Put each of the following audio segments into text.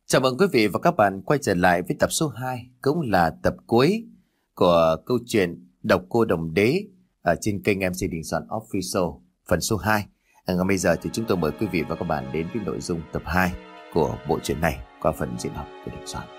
Chào mừng quý vị và các bạn quay trở lại với tập số 2, cũng là tập cuối của câu chuyện Độc Cô Đồng Đế ở trên kênh MC Đình Soạn Official phần số 2. Ngay bây giờ thì chúng tôi mời quý vị và các bạn đến với nội dung tập 2 của bộ truyện này qua phần diễn đọc của Đình Soạn.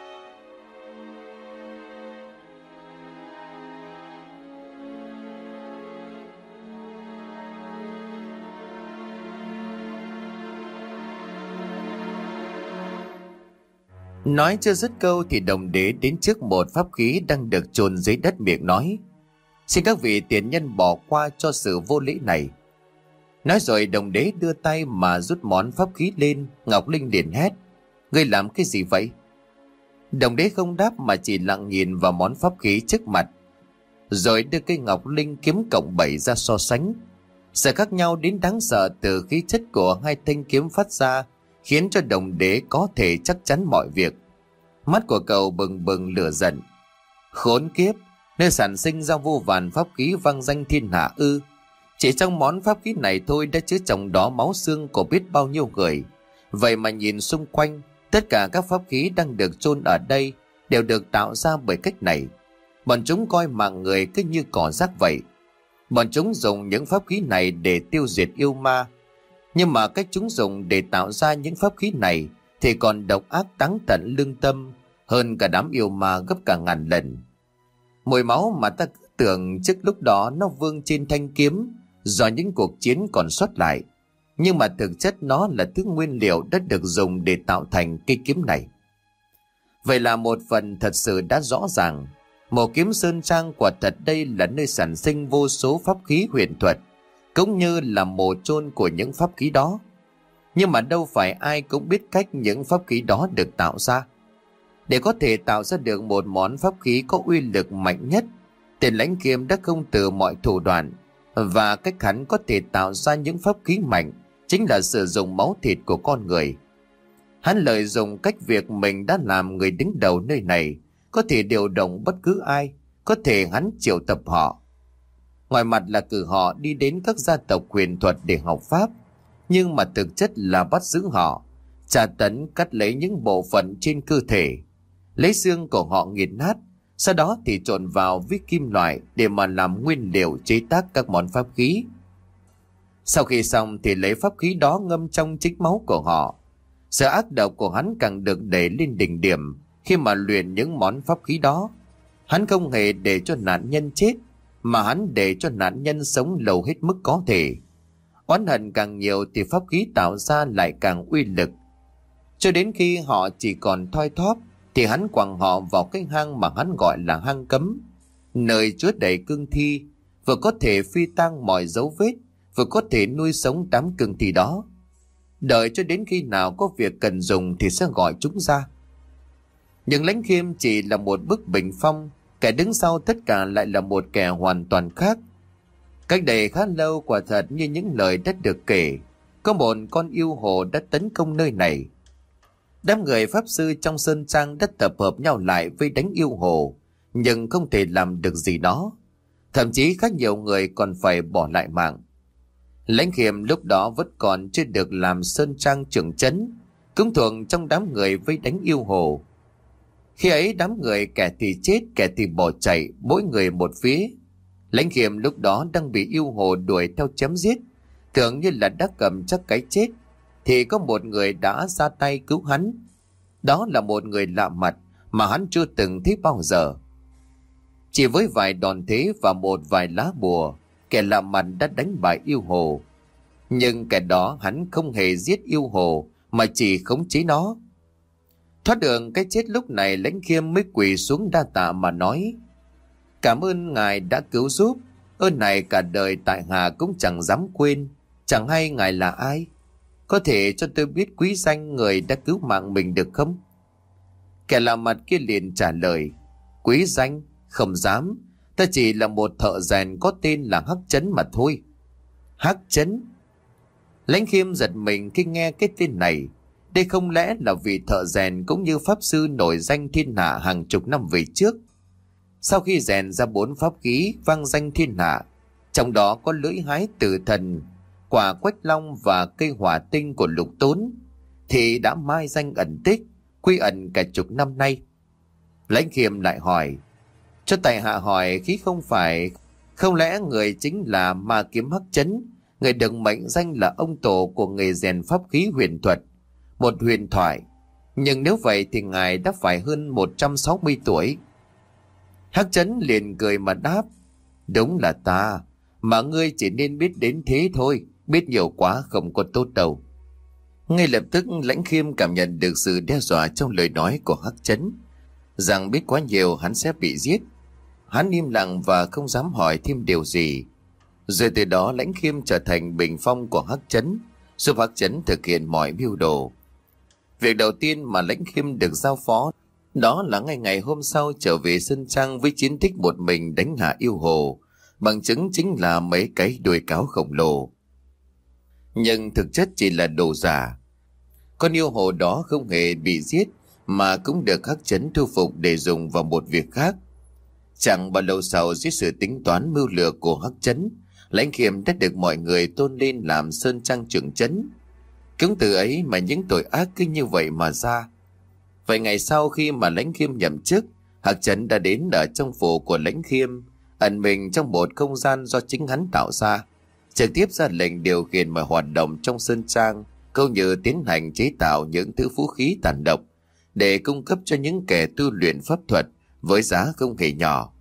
Nói chưa dứt câu thì Đồng Đế đến trước một pháp khí đang được chôn dưới đất, miệng nói: "Xin các vị tiền nhân bỏ qua cho sự vô lễ này." Nói rồi Đồng Đế đưa tay mà rút món pháp khí lên. Ngọc Linh liền hét: "Ngươi làm cái gì vậy?" Đồng Đế không đáp mà chỉ lặng nhìn vào món pháp khí trước mặt, rồi đưa cây Ngọc Linh kiếm cộng 7 ra so sánh. Sự khác nhau đến đáng sợ từ khí chất của hai thanh kiếm phát ra khiến cho Đồng Đế có thể chắc chắn mọi việc. Mắt của cậu bừng bừng lửa giận. Khốn kiếp, nơi sản sinh ra vô vàn pháp khí vang danh thiên hạ ư? Chỉ trong món pháp khí này thôi đã chứa trong đó máu xương của biết bao nhiêu người. Vậy mà nhìn xung quanh, tất cả các pháp khí đang được chôn ở đây đều được tạo ra bởi cách này. Bọn chúng coi mạng người cứ như cỏ rác vậy. Bọn chúng dùng những pháp khí này để tiêu diệt yêu ma. Nhưng mà cách chúng dùng để tạo ra những pháp khí này thì còn độc ác táng tận lương tâm hơn cả đám yêu ma gấp cả ngàn lần. Mùi máu mà ta tưởng trước lúc đó nó vương trên thanh kiếm do những cuộc chiến còn sót lại, nhưng mà thực chất nó là thứ nguyên liệu đã được dùng để tạo thành cây kiếm này. Vậy là một phần thật sự đã rõ ràng. Mộ Kiếm Sơn Trang quả thật đây là nơi sản sinh vô số pháp khí huyền thuật, cũng như là mồ chôn của những pháp khí đó. Nhưng mà đâu phải ai cũng biết cách những pháp khí đó được tạo ra. Để có thể tạo ra được một món pháp khí có uy lực mạnh nhất, Tiền Lãnh Khiêm đã không từ mọi thủ đoạn, và cách hắn có thể tạo ra những pháp khí mạnh chính là sử dụng máu thịt của con người. Hắn lợi dụng cách việc mình đã làm người đứng đầu nơi này, có thể điều động bất cứ ai, có thể hắn triệu tập họ. Ngoài mặt là cử họ đi đến các gia tộc huyền thuật để học pháp, nhưng mà thực chất là bắt giữ họ, tra tấn, cắt lấy những bộ phận trên cơ thể, lấy xương của họ nghiền nát, sau đó thì trộn vào với kim loại để mà làm nguyên liệu chế tác các món pháp khí. Sau khi xong thì lấy pháp khí đó ngâm trong chính máu của họ. Sự ác độc của hắn càng được đẩy lên đỉnh điểm khi mà luyện những món pháp khí đó. Hắn không hề để cho nạn nhân chết, mà hắn để cho nạn nhân sống lâu hết mức có thể. Oán hận càng nhiều thì pháp khí tạo ra lại càng uy lực. Cho đến khi họ chỉ còn thoi thóp thì hắn quẳng họ vào cái hang mà hắn gọi là hang cấm, nơi chứa đầy cương thi, vừa có thể phi tang mọi dấu vết, vừa có thể nuôi sống đám cương thi đó. Đợi cho đến khi nào có việc cần dùng thì sẽ gọi chúng ra. Nhưng Lãnh Khiêm chỉ là một bức bình phong, kẻ đứng sau tất cả lại là một kẻ hoàn toàn khác. Cách đây khá lâu, quả thật như những lời đã được kể, có một con yêu hồ đã tấn công nơi này. Đám người pháp sư trong sơn trang đã tập hợp nhau lại với đánh yêu hồ, nhưng không thể làm được gì đó. Thậm chí khá nhiều người còn phải bỏ lại mạng. Lãnh Khiêm lúc đó vẫn còn chưa được làm sơn trang trưởng trấn, cũng thuộc trong đám người với đánh yêu hồ. Khi ấy đám người kẻ thì chết, kẻ thì bỏ chạy, mỗi người một phía. Lãnh Khiêm lúc đó đang bị yêu hồ đuổi theo chém giết, tưởng như là đã cầm chắc cái chết, thì có một người đã ra tay cứu hắn. Đó là một người lạ mặt mà hắn chưa từng thấy bao giờ. Chỉ với vài đòn thế và một vài lá bùa, kẻ lạ mặt đã đánh bại yêu hồ. Nhưng kẻ đó hắn không hề giết yêu hồ mà chỉ khống chế nó. Thoát được cái chết lúc này, Lãnh Khiêm mới quỳ xuống đa tạ mà nói: "Cảm ơn ngài đã cứu giúp, ơn này cả đời tại hạ cũng chẳng dám quên. Chẳng hay ngài là ai? Có thể cho tôi biết quý danh người đã cứu mạng mình được không?" Kẻ lạ mặt kia liền trả lời: "Quý danh? Không dám. Ta chỉ là một thợ rèn có tên là Hắc Chấn mà thôi." Hắc Chấn? Lãnh Khiêm giật mình khi nghe cái tên này. Đây không lẽ là vị thợ rèn cũng như pháp sư nổi danh thiên hạ hàng chục năm về trước? Sau khi rèn ra 4 pháp khí vang danh thiên hạ, trong đó có lưỡi hái tử thần, quả quách long và cây hỏa tinh của Lục Tốn, thì đã mai danh ẩn tích, quy ẩn cả chục năm nay. Lãnh Khiêm lại hỏi: cho tại hạ hỏi khí không lẽ người chính là Ma Kiếm Hắc Chấn, người được mệnh danh là ông tổ của nghề rèn pháp khí huyền thuật, một huyền thoại, nhưng nếu vậy thì ngài đã phải hơn 160 tuổi. Hắc Chấn liền cười mà đáp: đúng là ta, mà ngươi chỉ nên biết đến thế thôi, biết nhiều quá không có tốt đâu. Ngay lập tức Lãnh Khiêm cảm nhận được sự đe dọa trong lời nói của Hắc Chấn, rằng biết quá nhiều hắn sẽ bị giết. Hắn im lặng và không dám hỏi thêm điều gì. Rồi từ đó Lãnh Khiêm trở thành bình phong của Hắc Chấn, giúp Hắc Chấn thực hiện mọi mưu đồ. Việc đầu tiên mà Lãnh Khiêm được giao phó đó là ngày hôm sau trở về Sơn Trang với chiến tích một mình đánh hạ yêu hồ, bằng chứng chính là mấy cái đuôi cáo khổng lồ. Nhưng thực chất chỉ là đồ giả. Con yêu hồ đó không hề bị giết mà cũng được Hắc Chấn thu phục để dùng vào một việc khác. Chẳng bao lâu sau, dưới sự tính toán mưu lược của Hắc Chấn, Lãnh Khiêm đã được mọi người tôn lên làm Sơn Trang trưởng trấn. Cũng từ ấy mà những tội ác cứ như vậy mà ra. Vài ngày sau khi mà Lãnh Khiêm nhậm chức, Hắc Chấn đã đến ở trong phủ của Lãnh Khiêm, ẩn mình trong một không gian do chính hắn tạo ra, trực tiếp ra lệnh điều khiển mọi hoạt động trong Sơn Trang, cũng như tiến hành chế tạo những thứ vũ khí tàn độc để cung cấp cho những kẻ tu luyện pháp thuật với giá không hề nhỏ.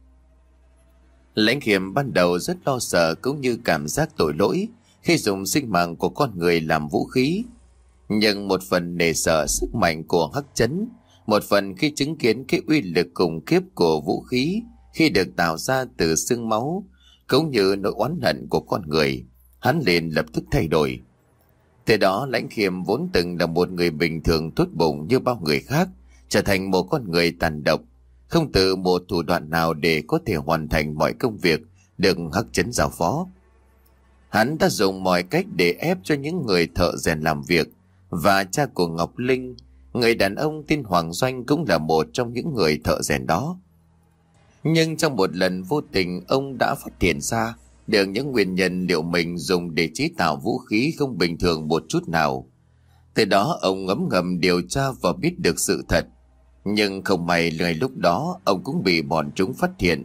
Lãnh Khiêm ban đầu rất lo sợ cũng như cảm giác tội lỗi khi dùng sinh mạng của con người làm vũ khí, nhưng một phần nể sợ sức mạnh của Hắc Chấn, một phần khi chứng kiến cái uy lực khủng khiếp của vũ khí khi được tạo ra từ xương máu, cũng như nỗi oán hận của con người, hắn liền lập tức thay đổi. Từ đó Lãnh Khiêm vốn từng là một người bình thường tốt bụng như bao người khác, trở thành một con người tàn độc, không từ một thủ đoạn nào để có thể hoàn thành mọi công việc được Hắc Chấn giao phó. Hắn đã dùng mọi cách để ép cho những người thợ rèn làm việc, và cha của Ngọc Linh, người đàn ông tên Hoàng Doanh, cũng là một trong những người thợ rèn đó. Nhưng trong một lần vô tình, ông đã phát hiện ra được những nguyên nhân liệu mình dùng để chế tạo vũ khí không bình thường một chút nào. Từ đó ông ngấm ngầm điều tra và biết được sự thật. Nhưng không may ngay lúc đó ông cũng bị bọn chúng phát hiện.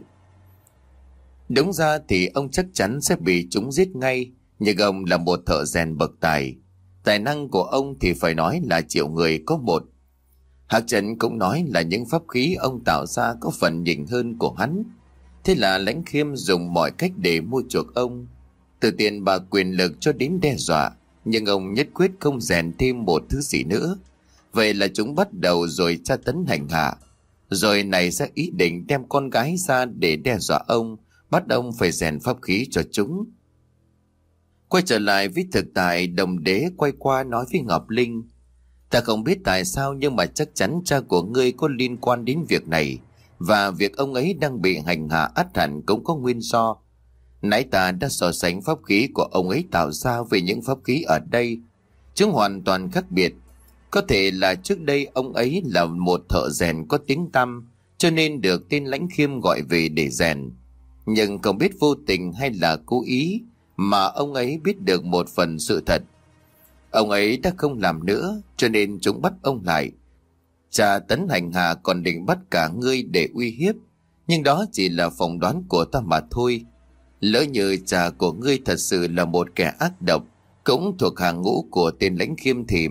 Đúng ra thì ông chắc chắn sẽ bị chúng giết ngay, nhưng ông là một thợ rèn bậc tài. Tài năng của ông thì phải nói là triệu người có một. Hắc Chấn cũng nói là những pháp khí ông tạo ra có phần nhỉnh hơn của hắn. Thế là Lãnh Khiêm dùng mọi cách để mua chuộc ông, từ tiền bạc quyền lực cho đến đe dọa, nhưng ông nhất quyết không rèn thêm một thứ gì nữa. Vậy là chúng bắt đầu rồi tra tấn hành hạ, rồi nảy ra ý định đem con gái ra để đe dọa ông, bắt ông phải rèn pháp khí cho chúng. Quay trở lại với thực tại, Đồng Đế quay qua nói với Ngọc Linh: ta không biết tại sao nhưng mà chắc chắn cha của ngươi có liên quan đến việc này, và việc ông ấy đang bị hành hạ ắt hẳn cũng có nguyên do. Nãy ta đã so sánh pháp khí của ông ấy tạo ra với những pháp khí ở đây, chúng hoàn toàn khác biệt. Có thể là trước đây ông ấy là một thợ rèn có tiếng tăm, cho nên được tên Lãnh Khiêm gọi về để rèn. Nhưng không biết vô tình hay là cố ý mà ông ấy biết được một phần sự thật. Ông ấy đã không làm nữa, cho nên chúng bắt ông lại. Cha tấn hành hạ, còn định bắt cả ngươi để uy hiếp. Nhưng đó chỉ là phỏng đoán của ta mà thôi. Lỡ như cha của ngươi thật sự là một kẻ ác độc, cũng thuộc hàng ngũ của tên Lãnh Khiêm thì...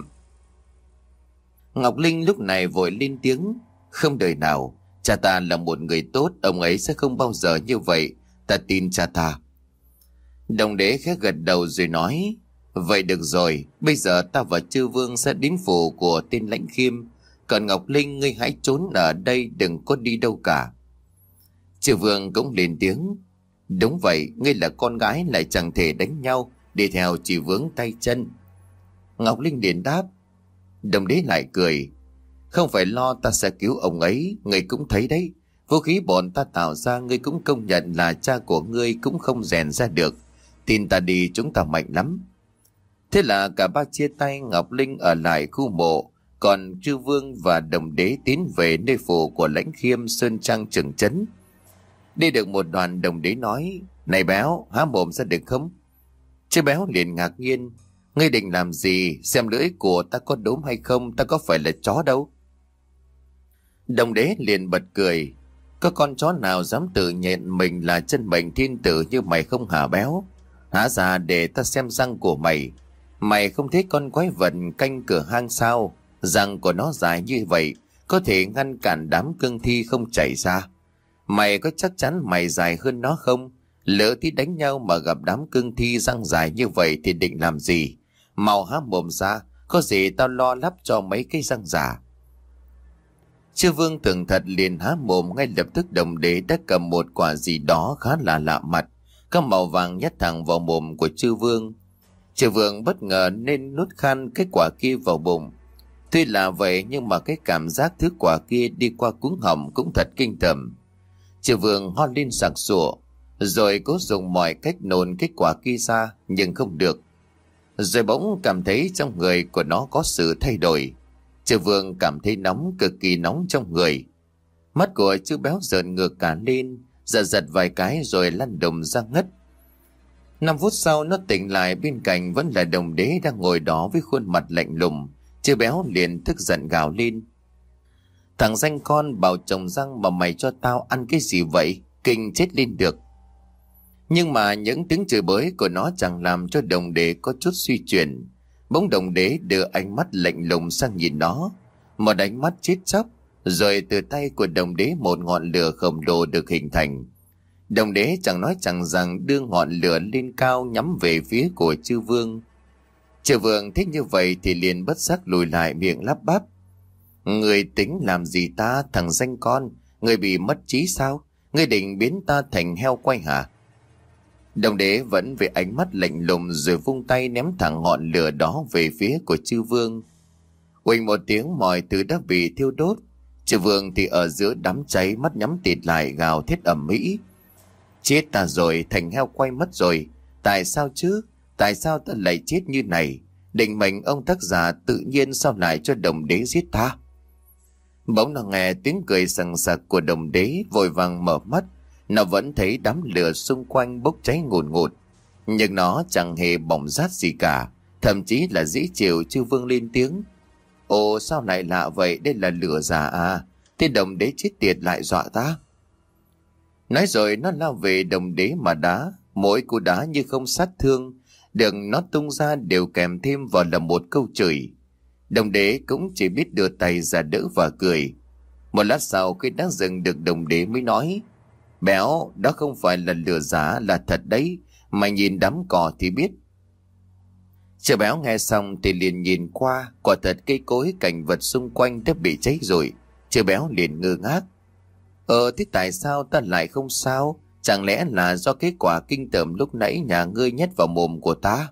Ngọc Linh lúc này vội lên tiếng: không đời nào, cha ta là một người tốt, ông ấy sẽ không bao giờ như vậy, ta tin cha ta. Đồng Đế khẽ gật đầu rồi nói: vậy được rồi, bây giờ ta và Chư Vương sẽ đến phủ của tên Lãnh Khiêm, còn Ngọc Linh ngươi hãy trốn ở đây, đừng có đi đâu cả. Chư Vương cũng lên tiếng: đúng vậy, ngươi là con gái lại chẳng thể đánh nhau, đi theo chỉ vướng tay chân. Ngọc Linh liền đáp. Đồng Đế lại cười: không phải lo, ta sẽ cứu ông ấy, ngươi cũng thấy đấy, vũ khí bọn ta tạo ra ngươi cũng công nhận là cha của ngươi cũng không rèn ra được. Tin ta đi, chúng ta mạnh lắm. Thế là cả ba chia tay. Ngọc Linh ở lại khu mộ, còn Chư Vương và Đồng Đế tiến về nơi phủ của Lãnh Khiêm, Sơn Trang trưởng trấn. Đi được một đoạn, Đồng Đế nói: này béo, há mồm ra được không? Chứ béo liền ngạc nhiên: ngươi định làm gì? Xem lưỡi của ta có đốm hay không, ta có phải là chó đâu. Đồng đế liền bật cười. Có con chó nào dám tự nhận mình là chân mệnh thiên tử như mày không hả béo? Hả ra để ta xem răng của mày. Mày không thấy con quái vật canh cửa hang sao? Răng của nó dài như vậy, có thể ngăn cản đám cương thi không chảy ra. Mày có chắc chắn mày dài hơn nó không? Lỡ tí đánh nhau mà gặp đám cương thi răng dài như vậy thì định làm gì? Mau há mồm ra, có gì tao lo lắp cho mấy cái răng giả. Chư Vương tưởng thật liền há mồm, ngay lập tức đồng đế đã cầm một quả gì đó khá là lạ mặt, có màu vàng nhét thẳng vào mồm của chư Vương. Chư Vương bất ngờ nên nuốt khan cái quả kia vào bụng. Tuy là vậy nhưng mà cái cảm giác thứ quả kia đi qua cuống họng cũng thật kinh tởm. Chư Vương ho lên sặc sụa, rồi cố dùng mọi cách nôn cái quả kia ra nhưng không được. Rồi bỗng cảm thấy trong người của nó có sự thay đổi. Chư Vương cảm thấy nóng, cực kỳ nóng trong người. Mắt của chư béo rợn ngược cả lên, giật giật vài cái rồi lăn đùng ra ngất. 5 phút sau nó tỉnh lại, bên cạnh vẫn là đồng đế đang ngồi đó với khuôn mặt lạnh lùng. Chư béo liền tức giận gào lên. Thằng danh con, bảo trồng răng mà mày cho tao ăn cái gì vậy? Kinh chết lên được. Nhưng mà những tiếng chửi bới của nó chẳng làm cho đồng đế có chút suy chuyển. Bỗng đồng đế đưa ánh mắt lạnh lùng sang nhìn nó, một ánh mắt chết chóc. Rồi từ tay của đồng đế một ngọn lửa khổng lồ được hình thành. Đồng đế chẳng nói chẳng rằng đưa ngọn lửa lên cao nhắm về phía của chư Vương. Chư Vương thích như vậy thì liền bất giác lùi lại, miệng lắp bắp. Người tính làm gì ta, thằng danh con? Người bị mất trí sao? Người định biến ta thành heo quay hả? Đồng đế vẫn về ánh mắt lạnh lùng, rồi vung tay ném thẳng ngọn lửa đó về phía của chư Vương. Uỳnh một tiếng, mọi thứ đã bị thiêu đốt. Chư Vương thì ở giữa đám cháy, mắt nhắm tịt lại gào thét ầm ĩ. Chết ta rồi, thành heo quay mất rồi. Tại sao chứ? Tại sao ta lại chết như này? Định mệnh ông tác giả tự nhiên sao lại cho đồng đế giết ta? Bỗng nó nghe tiếng cười sằng sặc của đồng đế, vội vàng mở mắt. Nó vẫn thấy đám lửa xung quanh bốc cháy ngùn ngụt, nhưng nó chẳng hề bỏng rát gì cả, thậm chí là dễ chịu. Chư Vương lên tiếng. Ồ, sao lại lạ vậy? Đây là lửa giả à? Thế đồng đế chết tiệt lại dọa ta. Nói rồi nó lao về đồng đế mà đá. Mỗi cú đá như không sát thương, đường nó tung ra đều kèm thêm vào là một câu chửi. Đồng đế cũng chỉ biết đưa tay ra đỡ và cười. Một lát sau, khi đã dừng được, đồng đế mới nói. Béo, đó không phải là lửa giả, là thật đấy. Mày nhìn đám cỏ thì biết. Chợ béo nghe xong thì liền nhìn qua. Quả thật cây cối cảnh vật xung quanh đã bị cháy rồi. Chợ béo liền ngơ ngác. Thế tại sao ta lại không sao? Chẳng lẽ là do cái quả kinh tởm lúc nãy nhà ngươi nhét vào mồm của ta?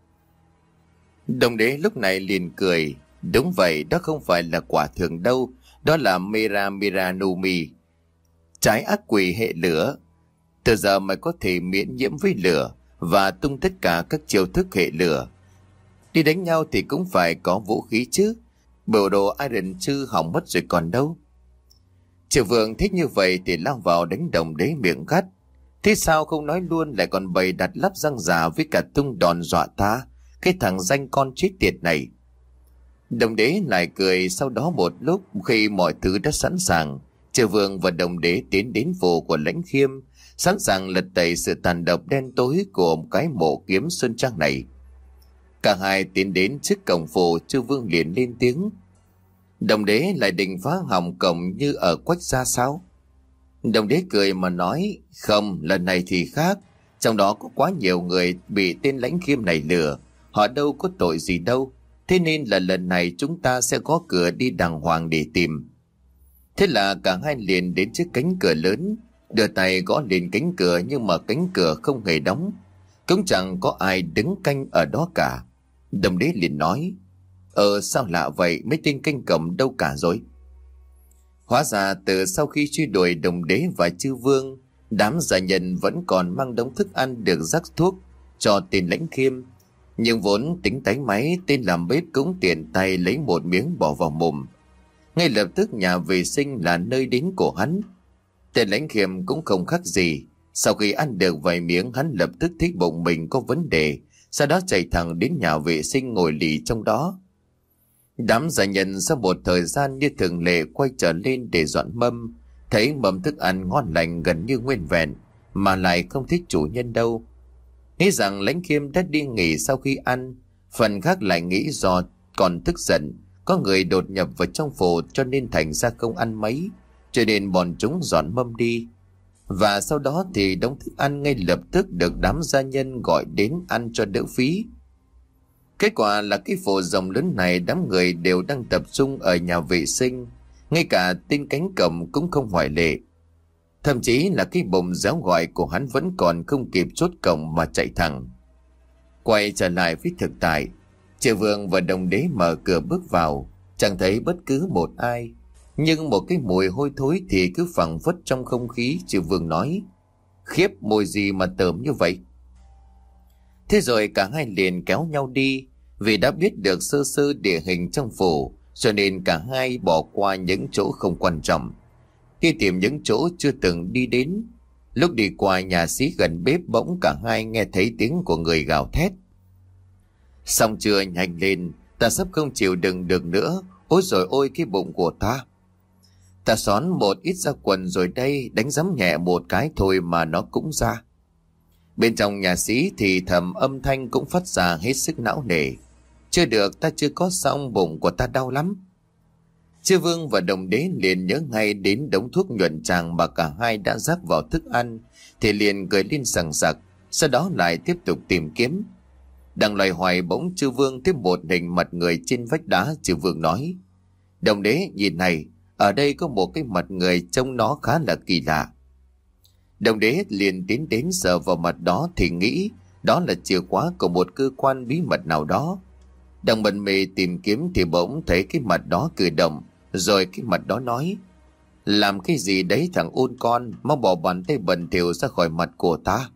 Đồng đế lúc này liền cười. Đúng vậy, đó không phải là quả thường đâu. Đó là Mera Miranumi, trái ác quỷ hệ lửa. Từ giờ mày có thể miễn nhiễm với lửa và tung tất cả các chiêu thức hệ lửa. Đi đánh nhau thì cũng phải có vũ khí chứ. Biểu đồ Iron Chư hỏng mất rồi còn đâu. Triệu Vương thích như vậy thì lao vào đánh đồng đế miệng gắt. Thế sao không nói luôn, lại còn bày đặt lắp răng giả với cả tung đòn dọa ta? Cái thằng danh con chết tiệt này. Đồng đế lại cười. Sau đó một lúc, khi mọi thứ đã sẵn sàng, Triệu Vương và đồng đế tiến đến phủ của Lãnh Khiêm, sẵn sàng lật tẩy sự tàn độc đen tối của cái mộ kiếm sơn trang này. Cả hai tiến đến trước cổng phủ. Chư Vương liền lên tiếng. Đồng đế lại định phá hỏng cổng như ở Quách Gia sao? Đồng đế cười mà nói. Không, lần này thì khác. Trong đó có quá nhiều người bị tên Lãnh Khiêm này lừa. Họ đâu có tội gì đâu. Thế nên là lần này chúng ta sẽ gõ cửa đi đàng hoàng để tìm. Thế là cả hai liền đến trước cánh cửa lớn, đưa tay gõ lên cánh cửa, nhưng mà cánh cửa không hề đóng, cũng chẳng có ai đứng canh ở đó cả. Đồng đế liền nói. Sao lạ vậy, mấy tên canh cổng đâu cả rồi? Hóa ra từ sau khi truy đuổi đồng đế và chư Vương, đám giả nhân vẫn còn mang đống thức ăn được rắc thuốc cho tên Lãnh Khiêm. Nhưng vốn tính tái máy, tên làm bếp cũng tiện tay lấy một miếng bỏ vào mồm. Ngay lập tức nhà vệ sinh là nơi đến của hắn. Tên Lãnh Khiêm cũng không khác gì. Sau khi ăn được vài miếng, hắn lập tức thấy bụng mình có vấn đề, sau đó chạy thẳng đến nhà vệ sinh ngồi lì trong đó. Đám gia nhân sau một thời gian như thường lệ quay trở lên để dọn mâm, thấy mâm thức ăn ngon lành gần như nguyên vẹn, mà lại không thích chủ nhân đâu. Nghĩ rằng Lãnh Khiêm đã đi nghỉ sau khi ăn, phần khác lại nghĩ do còn tức giận, có người đột nhập vào trong phủ cho nên thành ra không ăn mấy, cho nên bọn chúng dọn mâm đi. Và sau đó thì đống thức ăn ngay lập tức được đám gia nhân gọi đến ăn cho đỡ phí. Kết quả là cái phủ rộng lớn này đám người đều đang tập trung ở nhà vệ sinh, ngay cả tên cánh cổng cũng không ngoại lệ. Thậm chí là cái bụng réo gọi của hắn vẫn còn không kịp chốt cổng mà chạy thẳng. Quay trở lại với thực tại, Triệu Vương và Đồng Đế mở cửa bước vào, chẳng thấy bất cứ một ai, nhưng một cái mùi hôi thối thì cứ phảng phất trong không khí. Triệu Vương nói: "Khiếp, mùi gì mà tởm như vậy?" Thế rồi cả hai liền kéo nhau đi, vì đã biết được sơ sơ địa hình trong phủ, cho nên cả hai bỏ qua những chỗ không quan trọng, đi tìm những chỗ chưa từng đi đến. Lúc đi qua nhà xí gần bếp, bỗng cả hai nghe thấy tiếng của người gào thét: "Xong chưa, nhanh lên, ta sắp không chịu đựng được nữa. Ôi rồi ôi, cái bụng của ta. Ta xón một ít ra quần rồi đây, đánh giấm nhẹ một cái thôi mà nó cũng ra." Bên trong nhà sĩ thì thầm âm thanh cũng phát ra hết sức não nề: "Chưa được, ta chưa có xong, bụng của ta đau lắm." Chư Vương và Đồng Đế liền nhớ ngay đến đống thuốc nhuận tràng mà cả hai đã rắc vào thức ăn, thì liền cười lên sằng sặc, sau đó lại tiếp tục tìm kiếm. Đang loay hoay bỗng Chư Vương tiếp một hình mặt người trên vách đá. Chư Vương nói: "Đồng Đế, nhìn này, ở đây có một cái mặt người trông nó khá là kỳ lạ." Đồng Đế liền tiến đến sờ vào mặt đó thì nghĩ đó là chìa khóa của một cơ quan bí mật nào đó. Đang bận mê tìm kiếm thì bỗng thấy cái mặt đó cử động, rồi cái mặt đó nói: "Làm cái gì đấy thằng ôn con, mau bỏ bàn tay bẩn thỉu ra khỏi mặt của ta."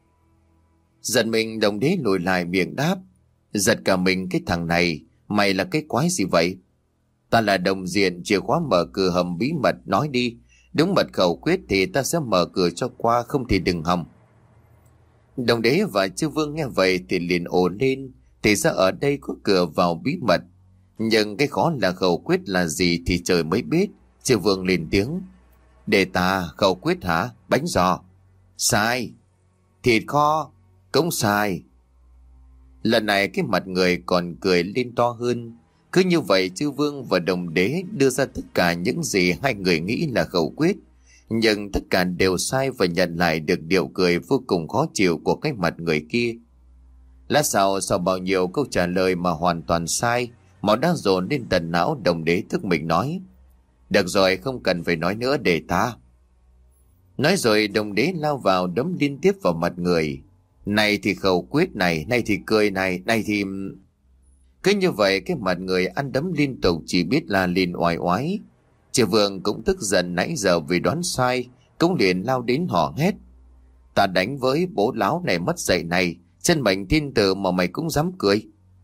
Giật mình, Đồng Đế lùi lại miệng đáp: "Giật cả mình, cái thằng này, mày là cái quái gì vậy?" "Ta là Đồng Diện, chìa khóa mở cửa hầm bí mật, nói đi. Đúng mật khẩu quyết thì ta sẽ mở cửa cho qua, không thì đừng hòng." Đồng Đế và Chư Vương nghe vậy thì liền ồ lên, thì ra ở đây có cửa vào bí mật. Nhưng cái khó là khẩu quyết là gì thì trời mới biết. Chư Vương lên tiếng: "Để ta, khẩu quyết hả? Bánh giò." "Sai." "Thịt kho." "Cũng sai." Lần này cái mặt người còn cười lên to hơn. Cứ như vậy Chư Vương và Đồng Đế đưa ra tất cả những gì hai người nghĩ là khẩu quyết, nhưng tất cả đều sai và nhận lại được điệu cười vô cùng khó chịu của cái mặt người kia. Lát sau bao nhiêu câu trả lời mà hoàn toàn sai, máu đã dồn lên tận não. Đồng Đế thức mình nói: "Được rồi, không cần phải nói nữa, để ta." Nói rồi Đồng Đế lao vào đấm liên tiếp vào mặt người. Này thì khẩu quyết này, này thì cười này, này thì... Cứ như vậy cái mặt người ăn đấm liên tục chỉ biết là liền oai oái. Triệu Vương cũng tức giận nãy giờ vì đoán sai, cũng liền lao đến hò hét: "Ta đánh với bố láo này mất dạy này, chân mệnh thiên tử mà mày cũng dám cười."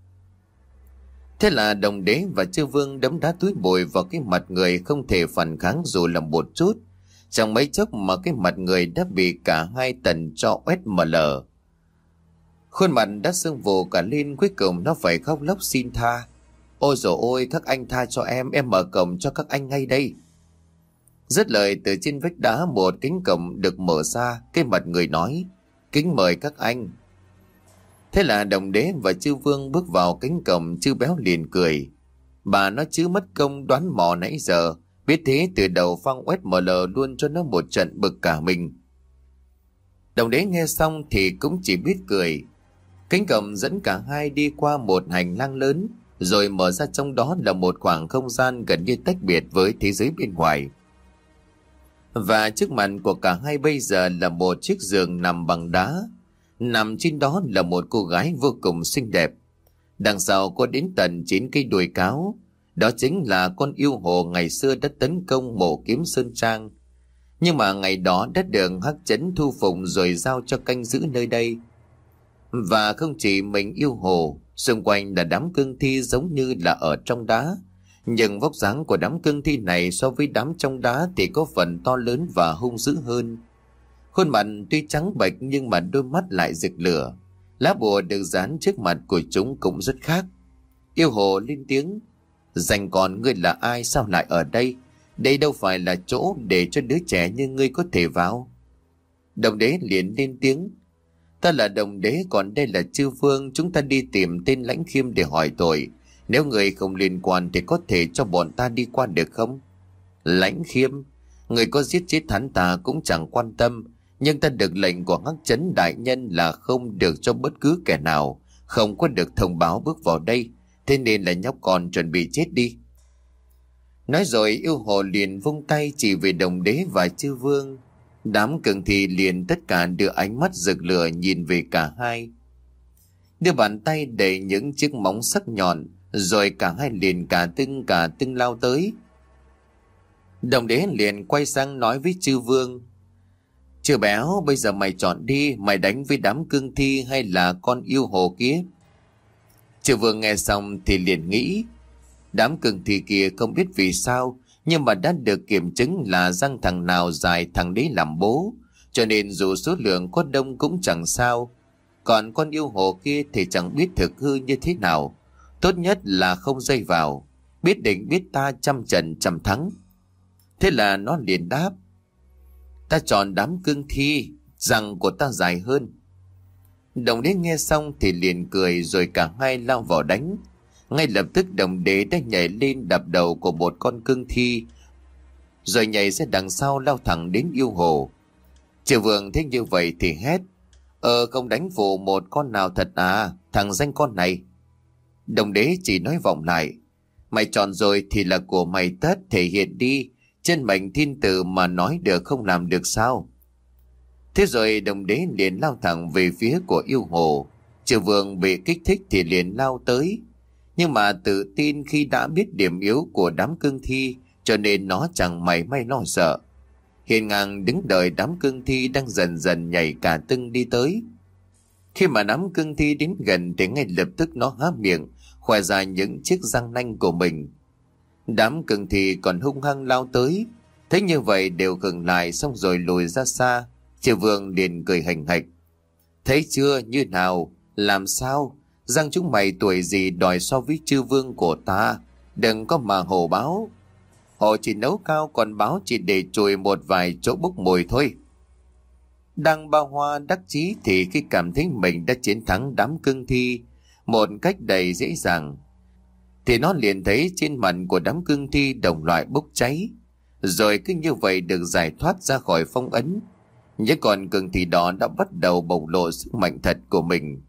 Thế là Đồng Đế và Chư Vương đấm đá túi bụi vào cái mặt người, không thể phản kháng dù là một chút. Trong mấy chốc mà cái mặt người đã bị cả hai tần cho oét mở lở. Khuôn mặt đã sưng vù cả lên, cuối cùng nó phải khóc lóc xin tha: "Ôi dồi ôi, các anh tha cho em mở cổng cho các anh ngay đây." Dứt lời, từ trên vách đá một cánh cổng được mở ra. Cái mặt người nói: "Kính mời các anh." Thế là Đồng Đế và Chư Vương bước vào cánh cổng. Chư Béo liền cười: "Bà nó chứ mất công đoán mò nãy giờ, biết thế từ đầu phang oét mở lờ luôn cho nó một trận bực cả mình." Đồng Đế nghe xong thì cũng chỉ biết cười. Cánh cổng dẫn cả hai đi qua một hành lang lớn, rồi mở ra, trong đó là một khoảng không gian gần như tách biệt với thế giới bên ngoài. Và trước mặt của cả hai bây giờ là một chiếc giường nằm bằng đá. Nằm trên đó là một cô gái vô cùng xinh đẹp. Đằng sau có đến tận 9 cây đuôi cáo. Đó chính là con yêu hồ ngày xưa đã tấn công Mộ Kiếm Sơn Trang, nhưng mà ngày đó đã được Hắc Chấn thu phục rồi giao cho canh giữ nơi đây. Và không chỉ mình yêu hồ, xung quanh là đám cương thi giống như là ở trong đá. Nhưng vóc dáng của đám cương thi này so với đám trong đá thì có phần to lớn và hung dữ hơn. Khuôn mặt tuy trắng bệch nhưng mà đôi mắt lại rực lửa. Lá bùa được dán trước mặt của chúng cũng rất khác. Yêu hồ lên tiếng: Danh con ngươi là ai, sao lại ở đây? Đây đâu phải là chỗ để cho đứa trẻ như ngươi có thể vào. Đồng đế liền lên tiếng. Ta là đồng đế, còn đây là chư vương. Chúng ta đi tìm tên Lãnh Khiêm để hỏi tội. Nếu người không liên quan thì có thể cho bọn ta đi qua được không? Lãnh Khiêm? Người có giết chết hắn ta cũng chẳng quan tâm. Nhưng ta được lệnh của Hắc Trấn đại nhân là không được cho bất cứ kẻ nào không có được thông báo bước vào đây. Thế nên là nhóc con chuẩn bị chết đi. Nói rồi yêu hồ liền vung tay chỉ về đồng đế và chư vương. Đám cường thi liền tất cả đưa ánh mắt rực lửa nhìn về cả hai. Đưa bàn tay đầy những chiếc móng sắc nhọn, rồi cả hai liền cả tưng lao tới. Đồng đế liền quay sang nói với chư vương. Chư béo, bây giờ mày chọn đi, mày đánh với đám cương thi hay là con yêu hồ kia? Chư vương nghe xong thì liền nghĩ. Đám cương thi kia không biết vì sao, nhưng mà đã được kiểm chứng là răng thằng nào dài thằng đấy làm bố, cho nên dù số lượng có đông cũng chẳng sao. Còn con yêu hồ kia thì chẳng biết thực hư như thế nào. Tốt nhất là không dây vào, biết định biết ta trăm trận trăm thắng. Thế là nó liền đáp. Ta chọn đám cương thi, răng của ta dài hơn. Đồng đế nghe xong thì liền cười, rồi cả hai lao vào đánh. Ngay lập tức đồng đế đã nhảy lên đập đầu của một con cương thi, rồi nhảy ra đằng sau lao thẳng đến yêu hồ. Chư vương thấy như vậy thì hét. Không đánh phụ một con nào thật à, thằng danh con này. Đồng đế chỉ nói vọng lại. Mày chọn rồi thì là của mày tất, thể hiện đi. Trên mệnh thiên tử mà nói được không làm được sao? Thế rồi đồng đế liền lao thẳng về phía của yêu hồ. Chư vương bị kích thích thì liền lao tới. Nhưng mà tự tin khi đã biết điểm yếu của đám cương thi, cho nên nó chẳng mảy may lo sợ. Hiền ngang đứng đợi đám cương thi đang dần dần nhảy cả tưng đi tới. Khi mà đám cương thi đến gần thì ngay lập tức nó há miệng, khoe ra những chiếc răng nanh của mình. Đám cương thi còn hung hăng lao tới, thấy như vậy đều khựng lại, xong rồi lùi ra xa. Chư vương liền cười hành hạch. Thấy chưa, như nào, làm sao? Răng chúng mày tuổi gì đòi so với chư vương của ta? Đừng có mà hồ báo. Họ chỉ nấu cao, còn báo chỉ để chùi một vài chỗ bốc mùi thôi. Đang bao hoa đắc chí thì khi cảm thấy mình đã chiến thắng đám cương thi một cách đầy dễ dàng, thì nó liền thấy trên mặt của đám cương thi đồng loại bốc cháy, rồi cứ như vậy được giải thoát ra khỏi phong ấn. Những con cương thi đó đã bắt đầu bộc lộ sức mạnh thật của mình.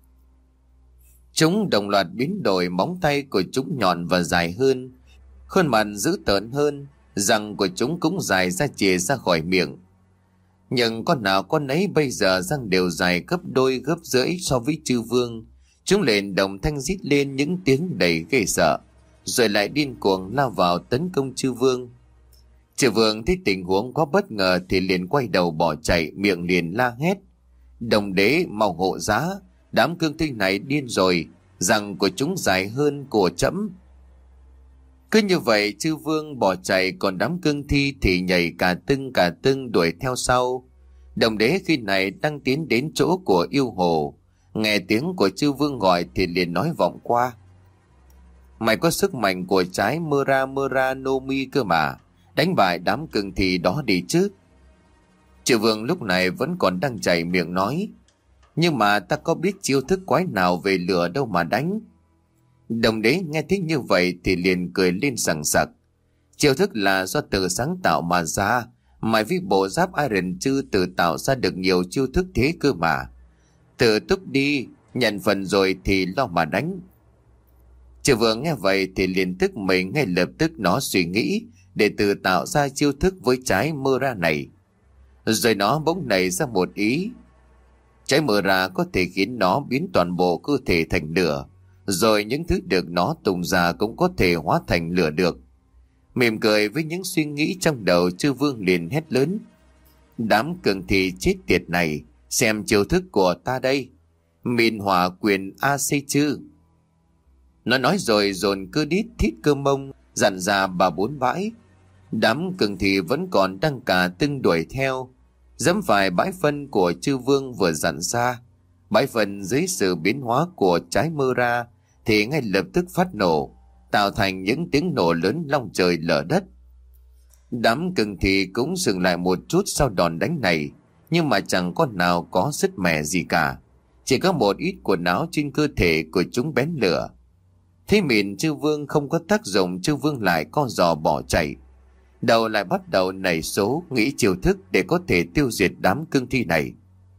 Chúng đồng loạt biến đổi, móng tay của chúng nhọn và dài hơn, khuôn mặt dữ tợn hơn, răng của chúng cũng dài ra chìa ra khỏi miệng. Nhưng con nào con ấy bây giờ răng đều dài gấp đôi gấp rưỡi so với chư vương. Chúng liền đồng thanh rít lên những tiếng đầy ghê sợ, rồi lại điên cuồng lao vào tấn công chư vương. Chư vương thấy tình huống có bất ngờ thì liền quay đầu bỏ chạy, miệng liền la hét. Đồng đế mau hộ giá, đám cương thi này điên rồi, răng của chúng dài hơn của trẫm. Cứ như vậy chư vương bỏ chạy, còn đám cương thi thì nhảy cả tưng đuổi theo sau. Đồng đế khi này đang tiến đến chỗ của yêu hồ, nghe tiếng của chư vương gọi thì liền nói vọng qua. Mày có sức mạnh của trái Mura no Mi cơ mà, đánh bại đám cương thi đó đi chứ. Chư vương lúc này vẫn còn đang chảy miệng nói. Nhưng mà ta có biết chiêu thức quái nào về lửa đâu mà đánh. Đồng đế nghe thấy như vậy thì liền cười lên sằng sặc. Chiêu thức là do tự sáng tạo mà ra. Mày với bộ giáp Iron Chư tự tạo ra được nhiều chiêu thức thế cơ mà. Tự túc đi, nhận phần rồi thì lo mà đánh. Chư vương nghe vậy thì liền tức mình, ngay lập tức nó suy nghĩ để tự tạo ra chiêu thức với trái Mura này. Rồi nó bỗng nảy ra một ý. Trái Mura có thể khiến nó biến toàn bộ cơ thể thành lửa, rồi những thứ được nó tung ra cũng có thể hóa thành lửa được. Mỉm cười với những suy nghĩ trong đầu, chư vương liền hét lớn. Đám cường thi chết tiệt này, xem chiêu thức của ta đây. Mìn hỏa quyền A-xê chư. Nó nói rồi dồn cơ đít thít cơ mông, dặn ra bà bốn bãi. Đám cường thi vẫn còn đang cả tưng đuổi theo, dẫm phải bãi phân của chư vương vừa dặn ra. Bãi phân dưới sự biến hóa của trái Mura thì ngay lập tức phát nổ, tạo thành những tiếng nổ lớn long trời lở đất. Đám cương thi cũng dừng lại một chút sau đòn đánh này, nhưng mà chẳng con nào có sức mẻ gì cả. Chỉ có một ít quần áo trên cơ thể của chúng bén lửa. Thế Mịn Chư Vương không có tác dụng, Chư Vương lại co giò bỏ chạy. Đầu lại bắt đầu nảy số, nghĩ chiêu thức để có thể tiêu diệt đám cương thi này.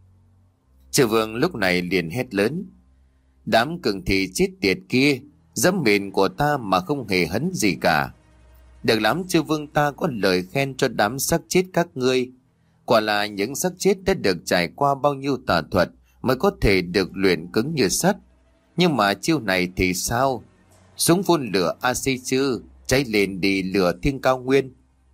Chư Vương lúc này liền hét lớn: đám cương thi chết tiệt kia, dẫm mịn của ta mà không hề hấn gì cả. Được lắm, Chư Vương ta có lời khen cho đám xác chết các ngươi. Quả là những xác chết đã được trải qua bao nhiêu tà thuật mới có thể được luyện cứng như sắt. Nhưng mà chiêu này thì sao? Súng phun lửa A-si-chư, cháy lên đi lửa thiên cao nguyên.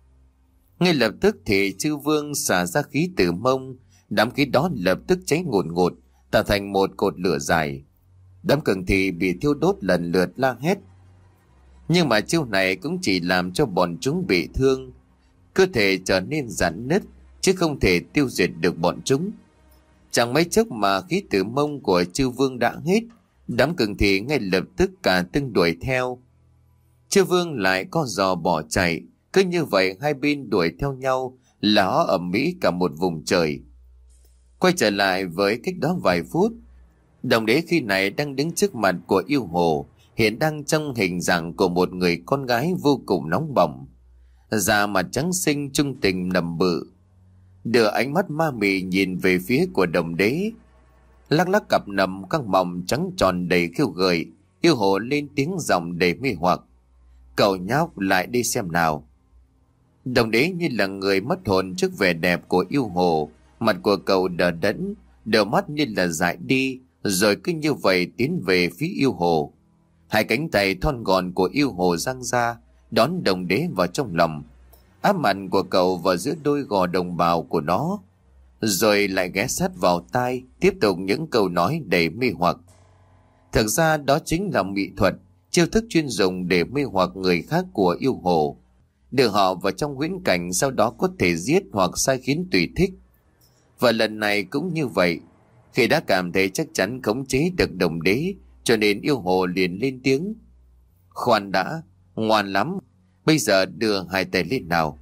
Ngay lập tức thì Chư Vương xả ra khí từ mông, đám khí đó lập tức cháy ngùn ngụt, tạo thành một cột lửa dài. Đám cương thi bị thiêu đốt lần lượt la hét. Nhưng mà chiêu này cũng chỉ làm cho bọn chúng bị thương, cơ thể trở nên rạn nứt, chứ không thể tiêu diệt được bọn chúng. Chẳng mấy chốc mà khí từ mông của Chư Vương đã hết, đám cương thi ngay lập tức cả tưng đuổi theo. Chư Vương lại co giò bỏ chạy, cứ như vậy hai bên đuổi theo nhau, ló ầm ĩ cả một vùng trời. Quay trở lại với cách đó vài phút, Đồng Đế khi này đang đứng trước mặt của yêu hồ, hiện đang trong hình dạng của một người con gái vô cùng nóng bỏng, da mặt trắng xinh trung tình nằm bự, đưa ánh mắt ma mị nhìn về phía của Đồng Đế. Lắc lắc cặp nằm căng mỏng trắng tròn đầy khiêu gợi, yêu hồ lên tiếng giọng đầy mê hoặc: cậu nhóc lại đi xem nào. Đồng Đế như là người mất hồn trước vẻ đẹp của yêu hồ, mặt của cậu đờ đẫn, đôi mắt như là dại đi, rồi cứ như vậy tiến về phía yêu hồ. Hai cánh tay thon gọn của yêu hồ dang ra, đón Đồng Đế vào trong lòng, áp mặt của cậu vào giữa đôi gò đồng bào của nó, rồi lại ghé sát vào tai, tiếp tục những câu nói đầy mê hoặc. Thực ra đó chính là mỹ thuật, chiêu thức chuyên dùng để mê hoặc người khác của yêu hồ, đưa họ vào trong huyễn cảnh, sau đó có thể giết hoặc sai khiến tùy thích. Và lần này cũng như vậy, khi đã cảm thấy chắc chắn khống chế được Đồng Đế, cho nên yêu hồ liền lên tiếng: khoan đã, ngoan lắm, bây giờ đưa hai tay lên nào.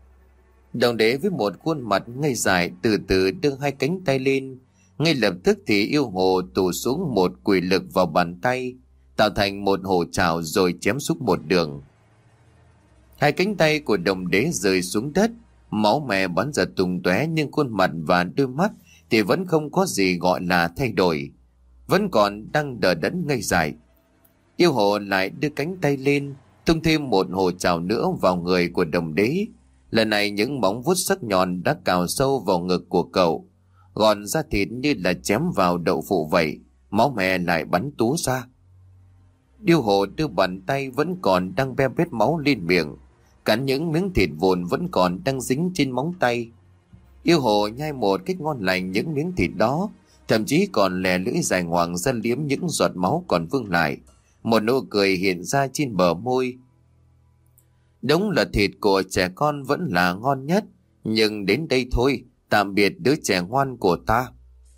Đồng Đế với một khuôn mặt ngây dài từ từ đưa hai cánh tay lên. Ngay lập tức thì yêu hồ tụ xuống một quỷ lực vào bàn tay, tạo thành một hổ trảo rồi chém xuống một đường. Hai cánh tay của Đồng Đế rơi xuống đất, máu me bắn ra tung tóe, nhưng khuôn mặt và đôi mắt thì vẫn không có gì gọi là thay đổi, vẫn còn đang đờ đẫn ngây dại. Yêu hồ lại đưa cánh tay lên, tung thêm một hổ trảo nữa vào người của Đồng Đế. Lần này những móng vuốt sắc nhọn đã cào sâu vào ngực của cậu, gòn da thịt như là chém vào đậu phụ vậy, máu me lại bắn túa ra. Yêu hồ đưa bàn tay vẫn còn đang be bết máu lên miệng, cắn những miếng thịt vụn vẫn còn đang dính trên móng tay. Yêu hồ nhai một cách ngon lành những miếng thịt đó, thậm chí còn lè lưỡi dài ngoằng ra liếm những giọt máu còn vương lại. Một nụ cười hiện ra trên bờ môi. Đúng là thịt của trẻ con vẫn là ngon nhất, nhưng đến đây thôi, tạm biệt đứa trẻ ngoan của ta.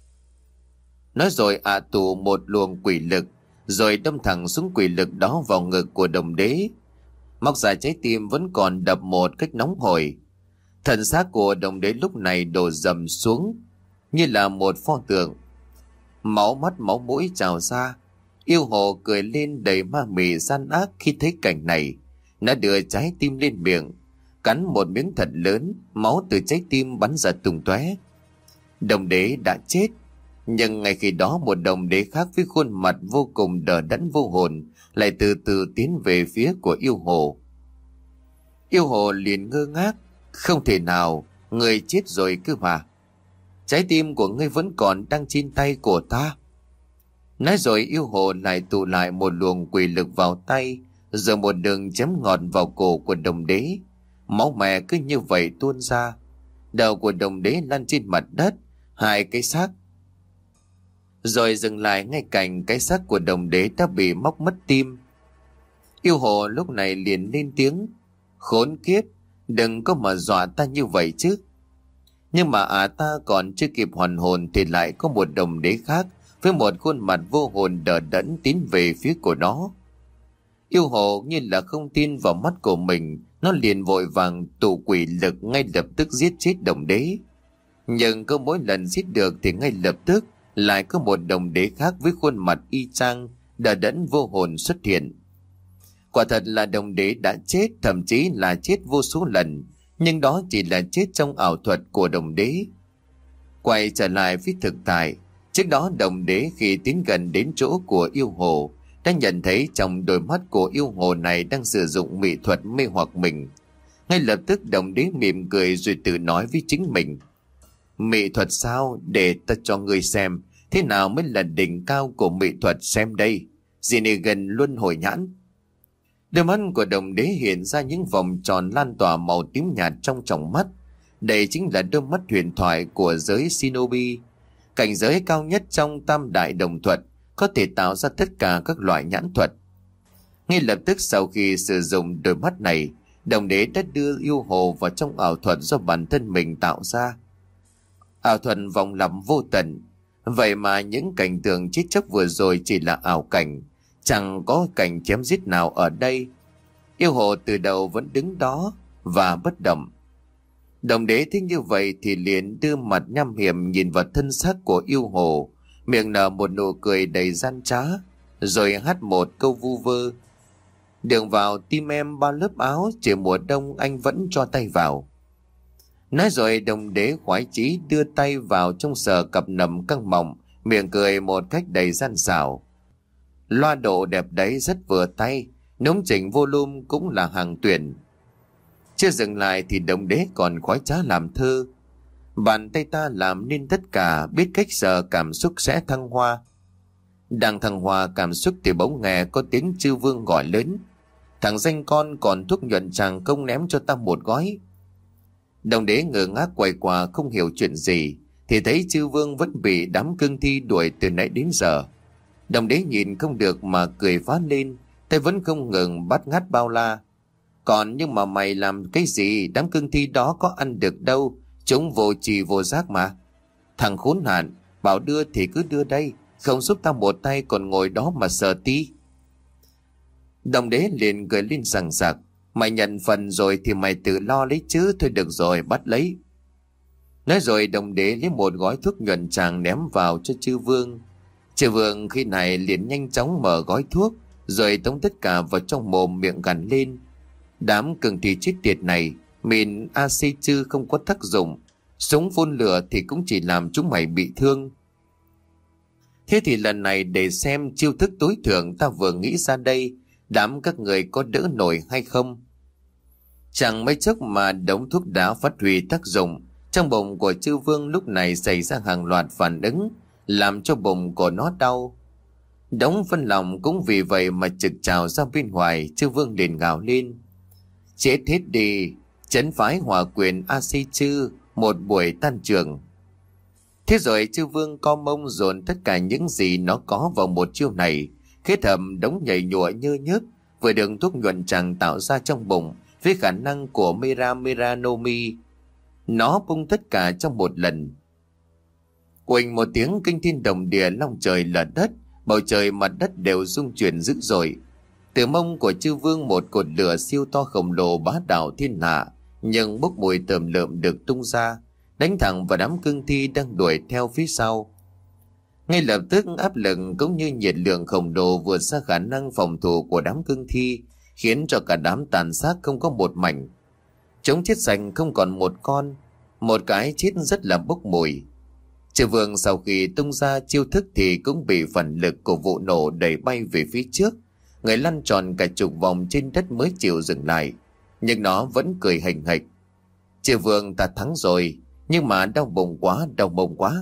Nói rồi tụ một luồng quỷ lực, rồi đâm thẳng xuống quỷ lực đó vào ngực của Đồng Đế. Móc ra trái tim vẫn còn đập một cách nóng hổi. Thần xác của Đồng Đế lúc này đổ dầm xuống như là một pho tượng, máu mắt máu mũi trào ra. Yêu hồ cười lên đầy ma mị gian ác khi thấy cảnh này. Nó đưa trái tim lên miệng, cắn một miếng thật lớn, máu từ trái tim bắn ra tung tóe. Đồng Đế đã chết, nhưng ngay khi đó một Đồng Đế khác với khuôn mặt vô cùng đờ đẫn vô hồn lại từ từ tiến về phía của yêu hồ. Yêu hồ liền ngơ ngác: không thể nào, người chết rồi cơ mà. Trái tim của ngươi vẫn còn đang trên tay của ta. Nói rồi yêu hồ lại tụ lại một luồng quỷ lực vào tay, rồi một đường chém ngọt vào cổ của Đồng Đế. Máu me cứ như vậy tuôn ra. Đầu của Đồng Đế lăn trên mặt đất, hai cái xác, rồi dừng lại ngay cạnh cái xác của Đồng Đế đã bị móc mất tim. Yêu hồ lúc này liền lên tiếng: khốn kiếp, đừng có mà dọa ta như vậy chứ. Nhưng mà ta còn chưa kịp hoàn hồn thì lại có một Đồng Đế khác với một khuôn mặt vô hồn đờ đẫn tiến về phía của nó. Yêu hồ như là không tin vào mắt của mình, nó liền vội vàng tụ quỷ lực ngay lập tức giết chết đồng đế. Nhưng cứ mỗi lần giết được thì ngay lập tức lại có một đồng đế khác với khuôn mặt y chang, đờ đẫn vô hồn xuất hiện. Quả thật là đồng đế đã chết, thậm chí là chết vô số lần, nhưng đó chỉ là chết trong ảo thuật của đồng đế. Quay trở lại phía thực tại, trước đó đồng đế khi tiến gần đến chỗ của yêu hồ đã nhận thấy trong đôi mắt của yêu hồ này đang sử dụng mỹ thuật mê hoặc mình. Ngay lập tức đồng đế mỉm cười rồi tự nói với chính mình: mỹ thuật sao? Để ta cho ngươi xem thế nào mới là đỉnh cao của mỹ thuật xem đây. Gì này gần luân hồi nhãn. Đôi mắt của đồng đế hiện ra những vòng tròn lan tỏa màu tím nhạt trong tròng mắt. Đây chính là đôi mắt huyền thoại của giới shinobi, cảnh giới cao nhất trong tam đại đồng thuật, có thể tạo ra tất cả các loại nhãn thuật. Ngay lập tức sau khi sử dụng đôi mắt này, đồng đế đã đưa yêu hồ vào trong ảo thuật do bản thân mình tạo ra. Ảo thuật vòng lặp vô tận. Vậy mà những cảnh tượng chết chóc vừa rồi chỉ là ảo cảnh, chẳng có cảnh chém giết nào ở đây. Yêu hồ từ đầu vẫn đứng đó và bất động. Đồng đế thấy như vậy thì liền đưa mặt nham hiểm nhìn vào thân xác của yêu hồ, miệng nở một nụ cười đầy gian trá, rồi hát một câu vu vơ: đường vào tim em bao lớp áo, chỉ mùa đông anh vẫn cho tay vào. Nói rồi đồng đế khoái chí đưa tay vào trong sờ cặp nầm căng mọng, miệng cười một cách đầy gian xảo. Loa độ đẹp đấy rất vừa tay, nống chỉnh volume cũng là hàng tuyển. Chưa dừng lại thì đồng đế còn khoái trá làm thơ: bàn tay ta làm nên tất cả, biết cách sờ cảm xúc sẽ thăng hoa. Đang thăng hoa cảm xúc thì bỗng nghe có tiếng chư vương gọi lớn: thằng danh con, còn thuốc nhuận chàng không ném cho ta một gói. Đồng đế ngơ ngác quay qua không hiểu chuyện gì, thì thấy chư vương vẫn bị đám cương thi đuổi từ nãy đến giờ. Đồng đế nhìn không được mà cười phá lên, tay vẫn không ngừng bắt ngắt bao la: còn nhưng mà mày làm cái gì, đám cương thi đó có ăn được đâu, chúng vô trì vô giác mà. Thằng khốn nạn, bảo đưa thì cứ đưa đây, không giúp tao một tay còn ngồi đó mà sờ tí. Đồng đế liền cười lên sằng sặc: mày nhận phần rồi thì mày tự lo lấy chứ, thôi được rồi, bắt lấy. Nói rồi đồng đế lấy một gói thuốc nhuận tràng ném vào cho chư vương. Chư vương khi này liền nhanh chóng mở gói thuốc, rồi tống tất cả vào trong mồm miệng gằn lên: đám cường thi chết tiệt này, mìn AC chư không có tác dụng, súng phun lửa thì cũng chỉ làm chúng mày bị thương. Thế thì lần này để xem chiêu thức tối thượng ta vừa nghĩ ra đây, đám các người có đỡ nổi hay không. Chẳng mấy chốc mà đống thuốc đã phát huy tác dụng. Trong bụng của chư vương lúc này xảy ra hàng loạt phản ứng, làm cho bụng của nó đau. Đống phân lòng cũng vì vậy mà trực trào ra bên ngoài. Chư vương liền gào lên: chết hết đi, trấn phái hỏa quyền AC chư, một buổi tan trường. Thế rồi chư vương co mông dồn tất cả những gì nó có vào một chiêu này, kết hợp đống nhảy nhụa nhơ nhớp vừa đường thuốc nhuận tràng tạo ra trong bụng với khả năng của Meranomi. Nó bung tất cả trong một lần. Quỳnh một tiếng kinh thiên động địa, long trời lở đất, bầu trời mặt đất đều rung chuyển dữ dội. Từ mông của chư vương một cột lửa siêu to khổng lồ bá đạo thiên hạ, nhưng bốc mùi tởm lợm được tung ra, đánh thẳng vào đám cương thi đang đuổi theo phía sau. Ngay lập tức áp lực cũng như nhiệt lượng khổng lồ vượt xa khả năng phòng thủ của đám cương thi, khiến cho cả đám tàn xác không có một mảnh. Chúng chết sạch không còn một con, một cái chết rất là bốc mùi. Chư vương sau khi tung ra chiêu thức thì cũng bị phản lực của vụ nổ đẩy bay về phía trước, người lăn tròn cả chục vòng trên đất mới chịu dừng lại, nhưng nó vẫn cười hành hạch: chư vương ta thắng rồi, nhưng mà đau bụng quá, đau bụng quá.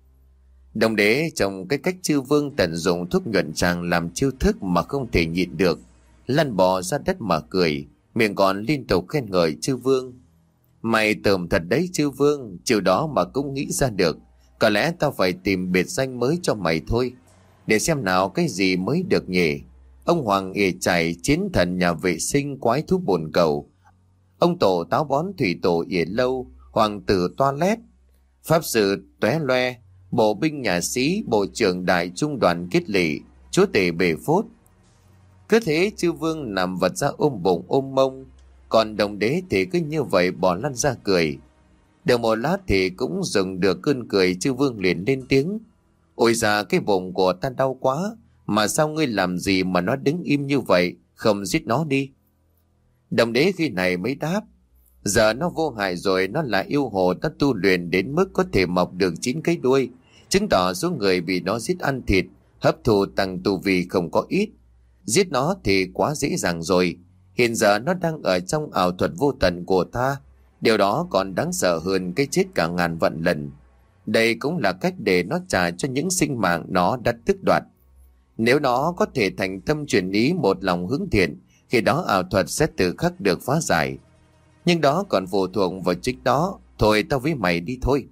Đồng đế trong cái cách chư vương tận dụng thuốc nhuận tràng làm chiêu thức mà không thể nhịn được, lăn bò ra đất mà cười, miệng còn liên tục khen ngợi chư vương: mày tởm thật đấy chư vương, chiều đó mà cũng nghĩ ra được, có lẽ tao phải tìm biệt danh mới cho mày thôi. Để xem nào cái gì mới được nhỉ. Ông hoàng ỉa chảy, chiến thần nhà vệ sinh, quái thú bồn cầu, ông tổ táo bón, thủy tổ ỉa lâu, hoàng tử toilet, pháp sư tóe loe, bộ binh nhà sĩ, bộ trưởng đại trung đoàn kết lỵ, chúa tể bề phốt. Cứ thế chư vương nằm vật ra ôm bụng ôm mông, còn đồng đế thì cứ như vậy bỏ lăn ra cười. Được một lát thì cũng dừng được cơn cười, chư vương liền lên tiếng: Ôi già, cái bụng của ta đau quá, mà sao ngươi làm gì mà nó đứng im như vậy, không giết nó đi? Đồng đế khi này mới đáp: Giờ nó vô hại rồi, nó là yêu hồ đã tu luyện đến mức có thể mọc được 9 cái đuôi, chứng tỏ số người bị nó giết ăn thịt, hấp thụ tăng tu vi không có ít. Giết nó thì quá dễ dàng rồi. Hiện giờ nó đang ở trong ảo thuật vô tận của ta. Điều đó còn đáng sợ hơn cái chết cả ngàn vạn lần. Đây cũng là cách để nó trả cho những sinh mạng nó đã tước đoạt. Nếu nó có thể thành tâm chuyển ý, một lòng hướng thiện, khi đó ảo thuật sẽ tự khắc được phá giải. Nhưng đó còn phụ thuộc vào chính đó. Thôi tao với mày đi thôi.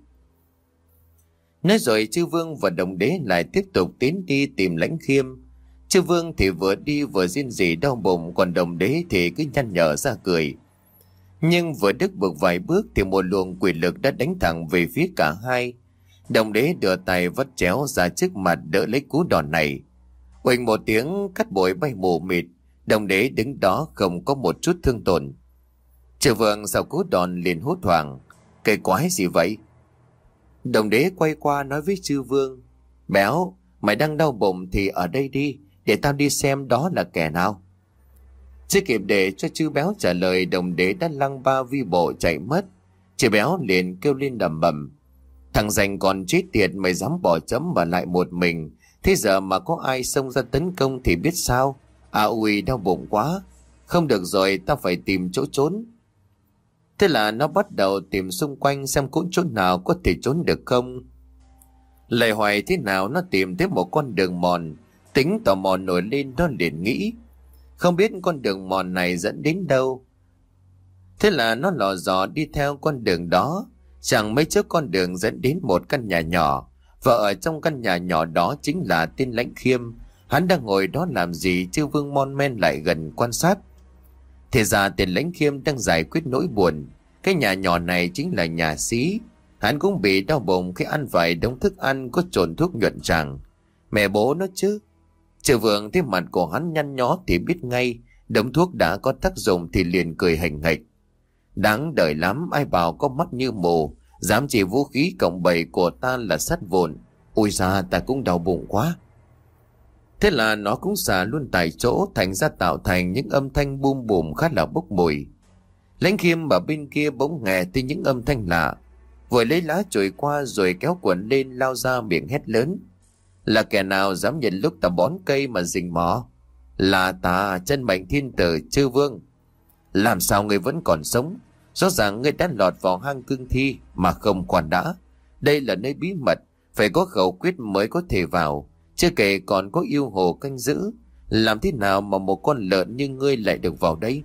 Nói rồi chư vương và đồng đế lại tiếp tục tiến đi tìm Lãnh Khiêm. Chư vương thì vừa đi vừa rên rỉ đau bụng, còn đồng đế thì cứ nhăn nhở ra cười. Nhưng vừa đứt bước vài bước thì một luồng quỷ lực đã đánh thẳng về phía cả hai. Đồng đế đưa tay vắt chéo ra trước mặt đỡ lấy cú đòn này. Uỳnh một tiếng, cát bụi bay mù mịt. Đồng đế đứng đó không có một chút thương tổn. Chư vương sau cú đòn liền hốt hoảng: Cái quái gì vậy? Đồng đế quay qua nói với chư vương: Béo, mày đang đau bụng thì ở đây đi, để tao đi xem đó là kẻ nào. Chưa kịp để cho chư béo trả lời, đồng đế đã lăng ba vi bộ chạy mất. Chư béo liền kêu lên đầm bầm: Thằng rành còn chết tiệt, mày dám bỏ chấm mà lại một mình. Thế giờ mà có ai xông ra tấn công thì biết sao? À ui, đau bụng quá. Không được rồi, tao phải tìm chỗ trốn. Thế là nó bắt đầu tìm xung quanh xem có chỗ nào có thể trốn được không. Lại hoài thế nào nó tìm thấy một con đường mòn. Tính tò mò nổi lên, nó liền nghĩ không biết con đường mòn này dẫn đến đâu. Thế là nó lò dò đi theo con đường đó. Chẳng mấy chốc con đường dẫn đến một căn nhà nhỏ. Và ở trong căn nhà nhỏ đó chính là tên Lãnh Khiêm. Hắn đang ngồi đó làm gì? Chư vương mon men lại gần quan sát. Thì ra tên Lãnh Khiêm đang giải quyết nỗi buồn. Cái nhà nhỏ này chính là nhà xí. Hắn cũng bị đau bụng khi ăn vài đống thức ăn có trộn thuốc nhuận tràng. Mẹ bố nó chứ. Chư vương thấy mặt của hắn nhăn nhó thì biết ngay đống thuốc đã có tác dụng thì liền cười hành hạch. Đáng đời lắm, ai bảo có mắt như mù, dám chỉ vũ khí cộng bầy của ta là sắt vụn. Ôi da, ta cũng đau bụng quá. Thế là nó cũng xả luôn tại chỗ, thành ra tạo thành những âm thanh bum bùm khá là bốc mùi. Lãnh Khiêm ở bên kia bỗng nghe thấy những âm thanh lạ, vừa lấy lá chổi qua rồi kéo quần lên lao ra miệng hét lớn: Là kẻ nào dám nhận lúc ta bón cây mà rình mò? Là ta, Chân Mệnh Thiên Tử Chư Vương. Làm sao ngươi vẫn còn sống? Rõ ràng ngươi đã lọt vào hang cương thi mà không quản đã. Đây là nơi bí mật, phải có khẩu quyết mới có thể vào. Chưa kể còn có yêu hồ canh giữ. Làm thế nào mà một con lợn như ngươi lại được vào đây?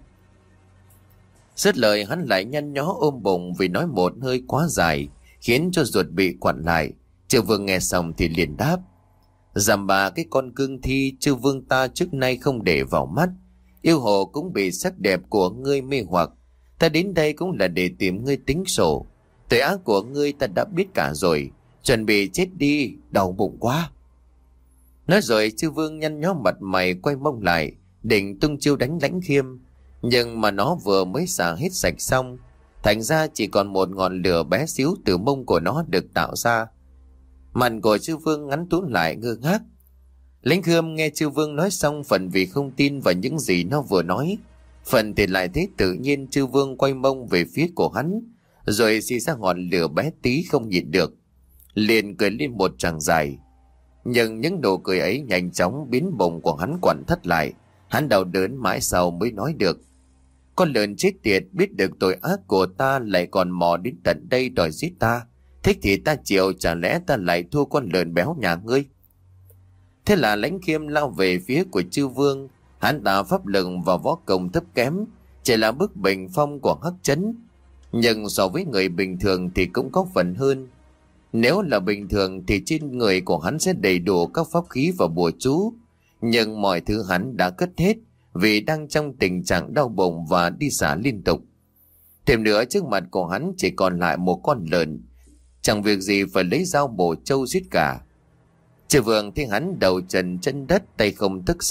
Dứt lời hắn lại nhăn nhó ôm bụng vì nói một hơi quá dài, khiến cho ruột bị quặn lại. Chư vương nghe xong thì liền đáp: Dằm bà cái con cương thi, chư vương ta trước nay không để vào mắt. Yêu hồ cũng bị sắc đẹp của ngươi mê hoặc. Ta đến đây cũng là để tìm ngươi tính sổ. Tội ác của ngươi ta đã biết cả rồi. Chuẩn bị chết đi, đau bụng quá. Nói rồi chư vương nhăn nhó mặt mày quay mông lại, định tung chiêu đánh Lãnh Khiêm. Nhưng mà nó vừa mới xả hết sạch xong, thành ra chỉ còn một ngọn lửa bé xíu từ mông của nó được tạo ra. Mặt của chư vương ngắn tún lại ngơ ngác. Lãnh Khiêm nghe chư vương nói xong, phần vì không tin vào những gì nó vừa nói, phần thì lại thấy tự nhiên chư vương quay mông về phía của hắn, rồi xì ra ngọn lửa bé tí không nhịn được, liền cười lên một tràng dài. Nhưng những nụ cười ấy nhanh chóng biến bụng của hắn quặn thắt lại. Hắn đau đớn mãi sau mới nói được: Con lợn chết tiệt, biết được tội ác của ta lại còn mò đến tận đây đòi giết ta. Thích thì ta chịu, chả lẽ ta lại thua con lợn béo nhà ngươi? Thế là Lãnh Khiêm lao về phía của chư vương. Hắn ta pháp lực và võ công thấp kém, chỉ là bức bình phong của Hắc Chấn, nhưng so với người bình thường thì cũng có phần hơn. Nếu là bình thường thì trên người của hắn sẽ đầy đủ các pháp khí và bùa chú, nhưng mọi thứ hắn đã cất hết vì đang trong tình trạng đau bụng và đi xả liên tục. Thêm nữa, trước mặt của hắn chỉ còn lại một con lợn, chẳng việc gì phải lấy dao bổ trâu giết cả. Chư vương thấy hắn đầu trần chân đất, tay không thức sắt,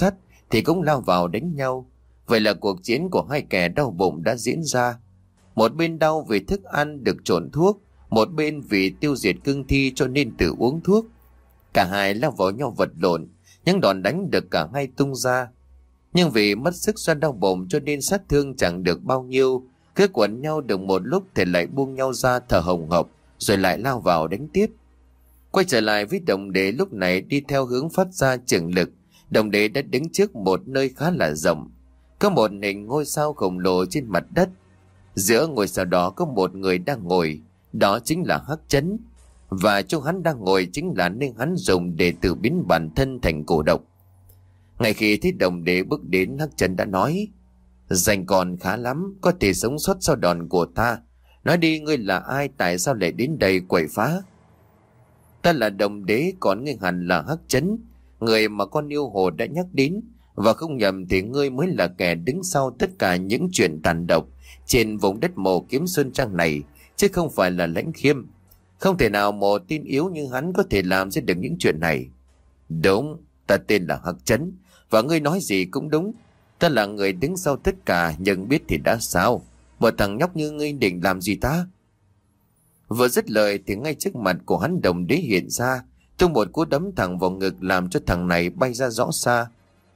thì cũng lao vào đánh nhau. Vậy là cuộc chiến của hai kẻ đau bụng đã diễn ra. Một bên đau vì thức ăn được trộn thuốc, một bên vì tiêu diệt cương thi cho nên tự uống thuốc. Cả hai lao vào nhau vật lộn, những đòn đánh được cả hai tung ra. Nhưng vì mất sức do đau bụng cho nên sát thương chẳng được bao nhiêu. Cứ quấn nhau được một lúc thì lại buông nhau ra thở hồng hộc, rồi lại lao vào đánh tiếp. Quay trở lại với đồng đế lúc này đi theo hướng phát ra trường lực. Đồng đế đã đứng trước một nơi khá là rộng. Có một hình ngôi sao khổng lồ trên mặt đất. Giữa ngôi sao đó có một người đang ngồi, đó chính là Hắc Chấn. Và chỗ hắn đang ngồi chính là nơi hắn dùng để tự biến bản thân thành cổ độc. Ngay khi thấy đồng đế bước đến, Hắc Chấn đã nói: "Danh còn khá lắm, có thể sống sót sau đòn của ta. Nói đi, ngươi là ai, tại sao lại đến đây quậy phá?" "Ta là đồng đế, còn ngươi hẳn là Hắc Chấn, người mà con yêu hồ đã nhắc đến. Và không nhầm thì ngươi mới là kẻ đứng sau tất cả những chuyện tàn độc trên vùng đất Mộ Kiếm Sơn Trang này, chứ không phải là Lãnh Khiêm. Không thể nào một tin yếu như hắn có thể làm ra được những chuyện này." "Đúng, ta tên là Hắc Chấn, và ngươi nói gì cũng đúng. Ta là người đứng sau tất cả, nhưng biết thì đã sao? Một thằng nhóc như ngươi định làm gì ta?" Vừa dứt lời thì ngay trước mặt của hắn đồng đế hiện ra, tung một cú đấm thẳng vào ngực làm cho thằng này bay ra rõ xa.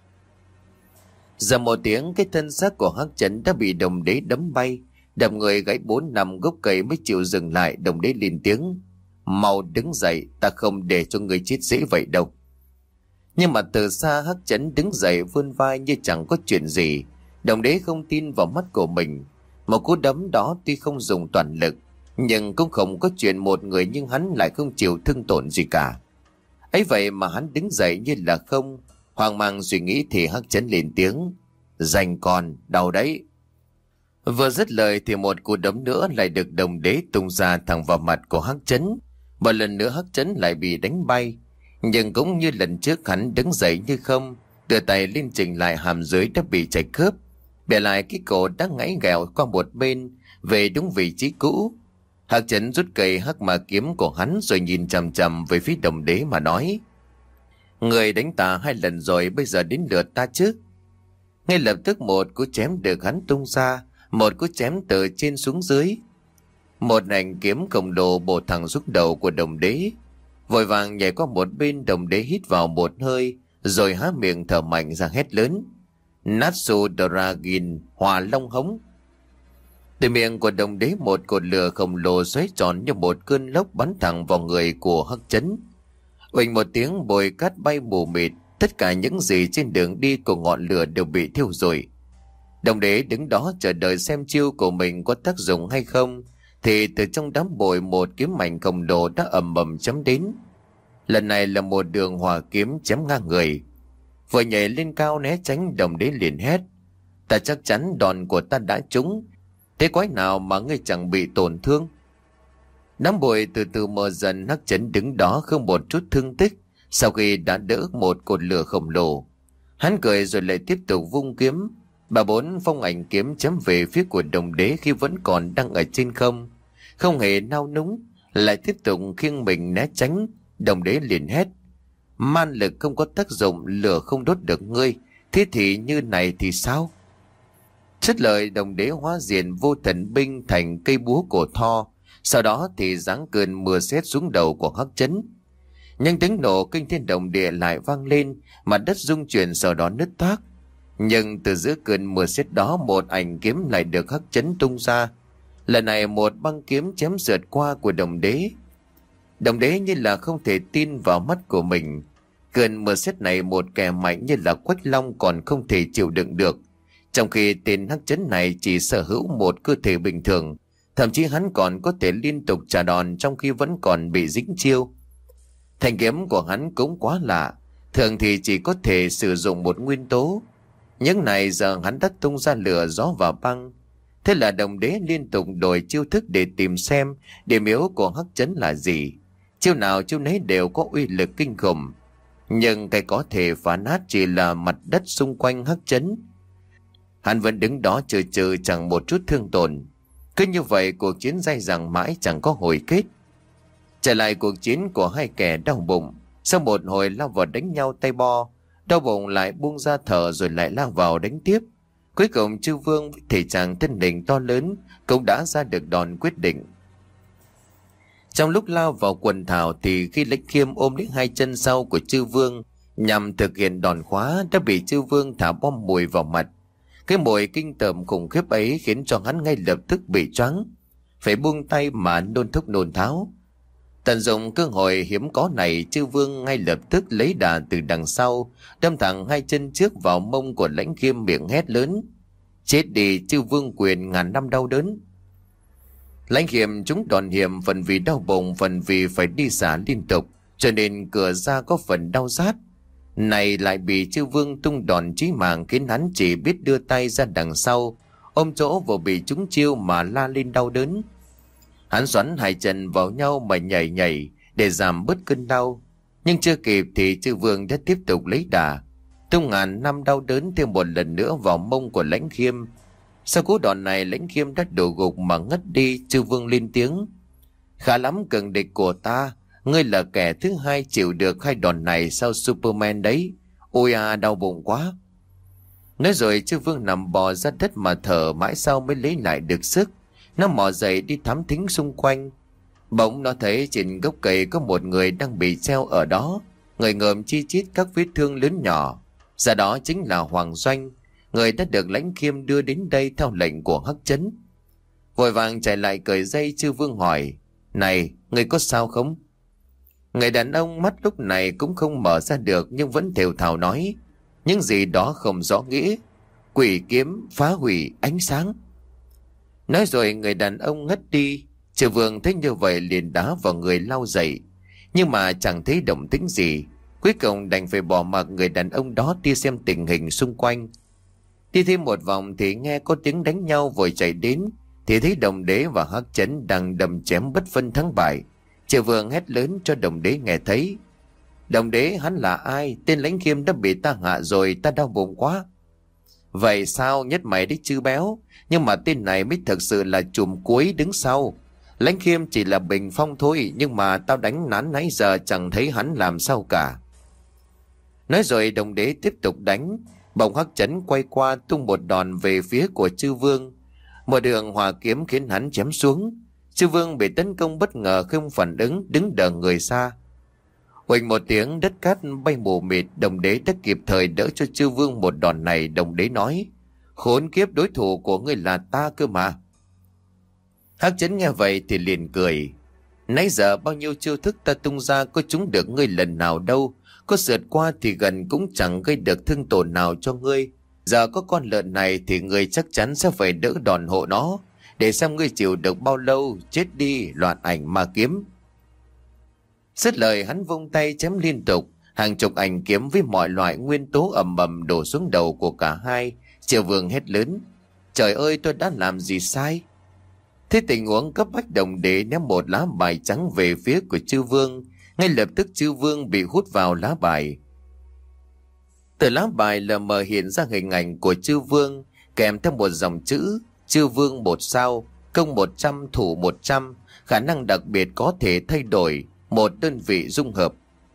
Giờ một tiếng, cái thân xác của Hắc Chấn đã bị đồng đế đấm bay, đập người gãy 4-5 gốc cây mới chịu dừng lại. Đồng đế lên tiếng: "Mau đứng dậy, ta không để cho người chết dễ vậy đâu." Nhưng mà từ xa Hắc Chấn đứng dậy vươn vai như chẳng có chuyện gì. Đồng đế không tin vào mắt của mình. Một cú đấm đó tuy không dùng toàn lực, nhưng cũng không có chuyện một người nhưng hắn lại không chịu thương tổn gì cả. Ấy vậy mà hắn đứng dậy như là không. Hoang mang suy nghĩ thì Hắc Chấn lên tiếng: "Danh còn, đau đấy." Vừa dứt lời thì một cú đấm nữa lại được đồng đế tung ra thẳng vào mặt của Hắc Chấn. Một lần nữa Hắc Chấn lại bị đánh bay. Nhưng cũng như lần trước, hắn đứng dậy như không, đưa tay lên chỉnh lại hàm dưới đã bị chảy khớp, bẻ lại cái cổ đã gãy ghẹo qua một bên về đúng vị trí cũ. Hắc Chấn rút cây hắc ma kiếm của hắn rồi nhìn chằm chằm về phía đồng đế mà nói: "Người đánh ta 2 lần rồi, bây giờ đến lượt ta chứ." Ngay lập tức một cú chém được hắn tung ra, một cú chém từ trên xuống dưới. Một ảnh kiếm khổng lồ bổ thẳng xuống đầu của đồng đế. Vội vàng nhảy qua một bên, đồng đế hít vào một hơi rồi há miệng thở mạnh ra hét lớn: "Natsu Dragin, Hỏa Long Hống." Từ miệng của đồng đế một cột lửa khổng lồ xoáy tròn như một cơn lốc bắn thẳng vào người của Hắc Chấn. Uỳnh một tiếng, bụi cát bay mù mịt, tất cả những gì trên đường đi của ngọn lửa đều bị thiêu rụi. Đồng đế đứng đó chờ đợi xem chiêu của mình có tác dụng hay không, thì từ trong đám bụi một kiếm mảnh khổng lồ đã ầm ầm chém đến. Lần này là một đường hỏa kiếm chém ngang người. Vừa nhảy lên cao né tránh, đồng đế liền hét: "Ta chắc chắn đòn của ta đã trúng. Thế quái nào mà ngươi chẳng bị tổn thương?" Đám bụi từ từ mờ dần. Hắc Chấn đứng đó không một chút thương tích, sau khi đã đỡ một cột lửa khổng lồ. Hắn cười rồi lại tiếp tục vung kiếm. 3-4 phong ảnh kiếm chém về phía của đồng đế khi vẫn còn đang ở trên không. Không hề nao núng, lại tiếp tục khiêng mình né tránh. Đồng đế liền hét: "Man lực không có tác dụng, lửa không đốt được ngươi, thế thì như này thì sao?" Dứt lời, đồng đế hóa diện vô thần binh thành cây búa cổ thò. Sau đó thì giáng cơn mưa sét xuống đầu của Hắc Chấn. Nhưng tiếng nổ kinh thiên động địa lại vang lên, mặt đất rung chuyển sau đó nứt toác. Nhưng từ giữa cơn mưa sét đó, một ảnh kiếm lại được Hắc Chấn tung ra. Lần này một băng kiếm chém sượt qua của đồng đế. Đồng đế như là không thể tin vào mắt của mình. Cơn mưa sét này một kẻ mạnh như là Quách Long còn không thể chịu đựng được, trong khi tên Hắc Chấn này chỉ sở hữu một cơ thể bình thường. Thậm chí hắn còn có thể liên tục trả đòn trong khi vẫn còn bị dính chiêu. Thanh kiếm của hắn cũng quá lạ, thường thì chỉ có thể sử dụng một nguyên tố. Nhưng này giờ hắn đã tung ra lửa, gió và băng. Thế là đồng đế liên tục đổi chiêu thức để tìm xem điểm yếu của Hắc Chấn là gì. Chiêu nào chiêu nấy đều có uy lực kinh khủng. Nhưng cái có thể phá nát chỉ là mặt đất xung quanh Hắc Chấn. Hắn vẫn đứng đó trừ trừ chẳng một chút thương tổn. Cứ như vậy cuộc chiến dai dẳng mãi chẳng có hồi kết. Trở lại cuộc chiến của hai kẻ đau bụng. Sau một hồi lao vào đánh nhau tay bo, Đau bụng lại buông ra thở rồi lại lao vào đánh tiếp. Cuối cùng Chư Vương với thể trạng thân hình to lớn cũng đã ra được đòn quyết định. Trong lúc lao vào quần thảo thì khi Lãnh Khiêm ôm lấy hai chân sau của Chư Vương nhằm thực hiện đòn khóa, đã bị Chư Vương thả bom mùi vào mặt. Cái mùi kinh tởm khủng khiếp ấy khiến cho hắn ngay lập tức bị choáng, phải buông tay mà nôn thốc nôn tháo. Tận dụng cơ hội hiếm có này, Chư Vương ngay lập tức lấy đà từ đằng sau đâm thẳng hai chân trước vào mông của Lãnh Khiêm, miệng hét lớn: chết đi Chư Vương quyền ngàn năm đau đớn. Lãnh Khiêm trúng đòn hiểm, phần vì đau bụng, phần vì phải đi xả liên tục, cho nên cửa ra có phần đau rát. Này lại bị Chư Vương tung đòn chí mạng khiến hắn chỉ biết đưa tay ra đằng sau ôm chỗ vừa bị trúng chiêu mà la lên đau đớn. Hắn xoắn hai chân vào nhau mà nhảy nhảy để giảm bớt cơn đau, nhưng chưa kịp thì Chư Vương đã tiếp tục lấy đà tung ngàn năm đau đớn thêm một lần nữa vào mông của Lãnh Khiêm. Sau cú đòn này, Lãnh Khiêm đã đổ gục mà ngất đi. Chư Vương lên tiếng: khá lắm cường địch của ta, ngươi là kẻ thứ hai chịu được hai đòn này sau Superman đấy. Ôi à, đau bụng quá. Nói rồi Chư Vương nằm bò ra đất mà thở mãi sau mới lấy lại được sức. Nó mò dậy đi thám thính xung quanh. Bỗng nó thấy trên gốc cây có một người đang bị treo ở đó, người ngợm chi chít các vết thương lớn nhỏ. Ra đó chính là Hoàng Doanh, người đã được Lãnh Khiêm đưa đến đây theo lệnh của Hắc Chấn. Vội vàng chạy lại cởi dây. Chư Vương hỏi: này, người có sao không? Người đàn ông mắt lúc này cũng không mở ra được, nhưng vẫn thều thào nói những gì đó không rõ nghĩa: quỷ kiếm phá hủy ánh sáng. Nói rồi người đàn ông ngất đi. Chư Vương thấy như vậy liền đá vào người lau dậy, nhưng mà chẳng thấy động tĩnh gì. Cuối cùng đành phải bỏ mặc người đàn ông đó đi xem tình hình xung quanh. Đi thêm một vòng thì nghe có tiếng đánh nhau, vội chạy đến thì thấy Đồng Đế và Hắc Chấn đang đầm chém bất phân thắng bại. Chư Vương hét lớn cho Đồng Đế nghe thấy: Đồng Đế, hắn là ai? Tên Lãnh Khiêm đã bị ta hạ rồi, ta đau bụng quá. Vậy sao? Nhất mày đấy Chư Béo. Nhưng mà tên này mới thực sự là chùm cuối đứng sau. Lãnh Khiêm chỉ là bình phong thôi, nhưng mà tao đánh nán nãy giờ chẳng thấy hắn làm sao cả. Nói rồi Đồng Đế tiếp tục đánh. Bỗng Hắc Chấn quay qua tung một đòn về phía của Chư Vương. Một đường hỏa kiếm khiến hắn chém xuống. Chư Vương bị tấn công bất ngờ, không phản ứng, đứng đờ người xa. Huỳnh một tiếng, đất cát bay mù mịt. Đồng Đế đã kịp thời đỡ cho Chư Vương một đòn này. Đồng Đế nói: khốn kiếp, đối thủ của ngươi là ta cơ mà. Hắc Chấn nghe vậy thì liền cười: nãy giờ bao nhiêu chiêu thức ta tung ra có trúng được ngươi lần nào đâu. Có sượt qua thì gần cũng chẳng gây được thương tổn nào cho ngươi. Giờ có con lợn này thì ngươi chắc chắn sẽ phải đỡ đòn hộ nó, để xem ngươi chịu được bao lâu. Chết đi, loạn ảnh ma kiếm. Dứt lời hắn vung tay chém liên tục. Hàng chục ảnh kiếm với mọi loại nguyên tố ầm ầm đổ xuống đầu của cả hai. Chư Vương hét lớn: trời ơi, tôi đã làm gì sai? Thế tình huống cấp bách, Đồng Đế ném một lá bài trắng về phía của Chư Vương. Ngay lập tức Chư Vương bị hút vào lá bài. Từ lá bài lờ mờ hiện ra hình ảnh của Chư Vương, kèm theo một dòng chữ: Chư Vương 1 sao, công 100, thủ 100, khả năng đặc biệt có thể thay đổi, một đơn vị dung hợp.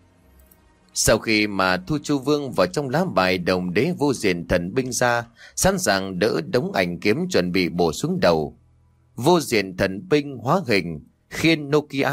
Sau khi mà thu Chư Vương vào trong lá bài, Đồng Đế vô diện thần binh ra, sẵn sàng đỡ đống ảnh kiếm chuẩn bị bổ xuống đầu. Vô diện thần binh hóa hình khiên Nokia.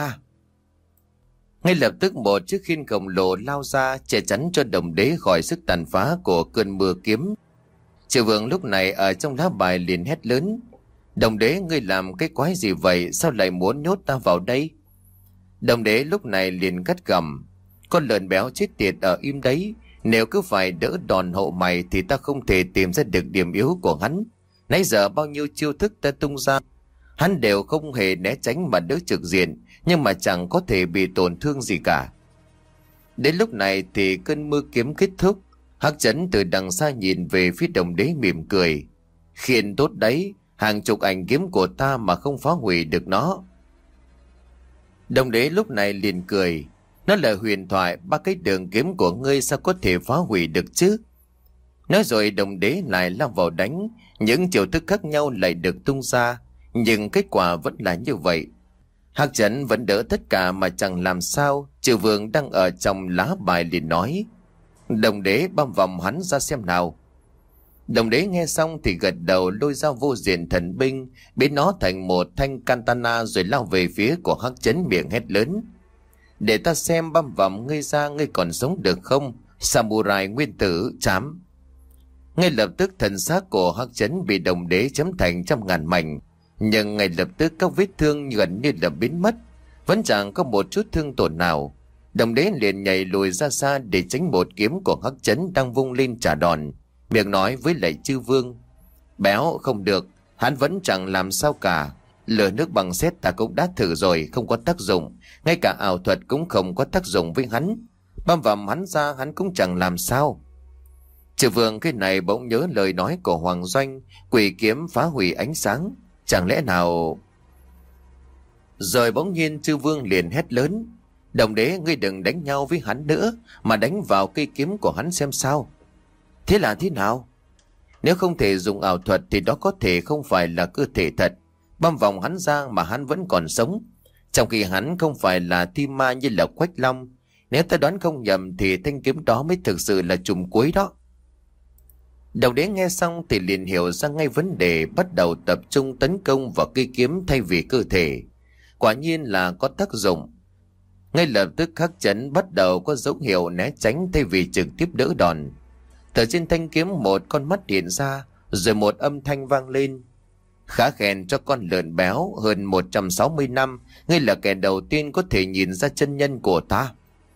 Ngay lập tức một chiếc khiên khổng lồ lao ra, che chắn cho Đồng Đế khỏi sức tàn phá của cơn mưa kiếm. Chư Vương lúc này ở trong lá bài liền hét lớn: Đồng Đế, ngươi làm cái quái gì vậy? Sao lại muốn nhốt ta vào đây? Đồng Đế lúc này liền cắt gầm: con lợn béo chết tiệt, ở im đấy. Nếu cứ phải đỡ đòn hộ mày thì ta không thể tìm ra được điểm yếu của hắn. Nãy giờ bao nhiêu chiêu thức ta tung ra, hắn đều không hề né tránh mà đỡ trực diện, nhưng mà chẳng có thể bị tổn thương gì cả. Đến lúc này thì cơn mưa kiếm kết thúc. Hắc Chấn từ đằng xa nhìn về phía Đồng Đế mỉm cười: khiên tốt đấy, hàng chục ảnh kiếm của ta mà không phá hủy được nó. Đồng Đế lúc này liền cười: nó là huyền thoại, 3 cái đường kiếm của ngươi sao có thể phá hủy được chứ? Nói rồi Đồng Đế lại lao vào đánh. Những chiêu thức khác nhau lại được tung ra, nhưng kết quả vẫn là như vậy. Hắc Chấn vẫn đỡ tất cả mà chẳng làm sao. Chư Vương đang ở trong lá bài liền nói: Đồng đế băm vòng hắn ra xem nào. Đồng đế nghe xong thì gật đầu, lôi ra vô diện thần binh, biến nó thành một thanh katana rồi lao về phía của Hắc Chấn, miệng hét lớn: để ta xem băm vòng ngươi ra, ngươi còn sống được không, samurai nguyên tử chám. Ngay lập tức thân xác của Hắc Chấn bị đồng đế chém thành trăm ngàn mảnh, nhưng ngay lập tức các vết thương gần như là biến mất, vẫn chẳng có một chút thương tổn nào. Đồng đế liền nhảy lùi ra xa để tránh một kiếm của Hắc Chấn đang vung lên trả đòn, miệng nói với lại chư vương: béo không được, hắn vẫn chẳng làm sao cả. Lửa nước bằng sét ta cũng đã thử rồi, không có tác dụng, ngay cả ảo thuật cũng không có tác dụng với hắn. Băm vằm hắn ra hắn cũng chẳng làm sao. Chư vương cái này bỗng nhớ lời nói của Hoàng Doanh: quỷ kiếm phá hủy ánh sáng, chẳng lẽ nào... Rồi bỗng nhiên chư vương liền hét lớn: đồng đế, ngươi đừng đánh nhau với hắn nữa, mà đánh vào cây kiếm của hắn xem sao. Thế là thế nào? Nếu không thể dùng ảo thuật thì đó có thể không phải là cơ thể thật. Băm vòng hắn ra mà hắn vẫn còn sống, trong khi hắn không phải là thi ma như là Quách Long. Nếu ta đoán không nhầm thì thanh kiếm đó mới thực sự là trùm cuối đó. Đồng đế nghe xong thì liền hiểu ra ngay vấn đề, bắt đầu tập trung tấn công vào cây kiếm thay vì cơ thể. Quả nhiên là có tác dụng. Ngay lập tức Hắc Chấn bắt đầu có dấu hiệu né tránh thay vì trực tiếp đỡ đòn. Từ trên thanh kiếm một con mắt hiện ra, rồi một âm thanh vang lên: khá khen cho con lợn béo, hơn 160 năm, ngươi là kẻ đầu tiên có thể nhìn ra chân nhân của ta.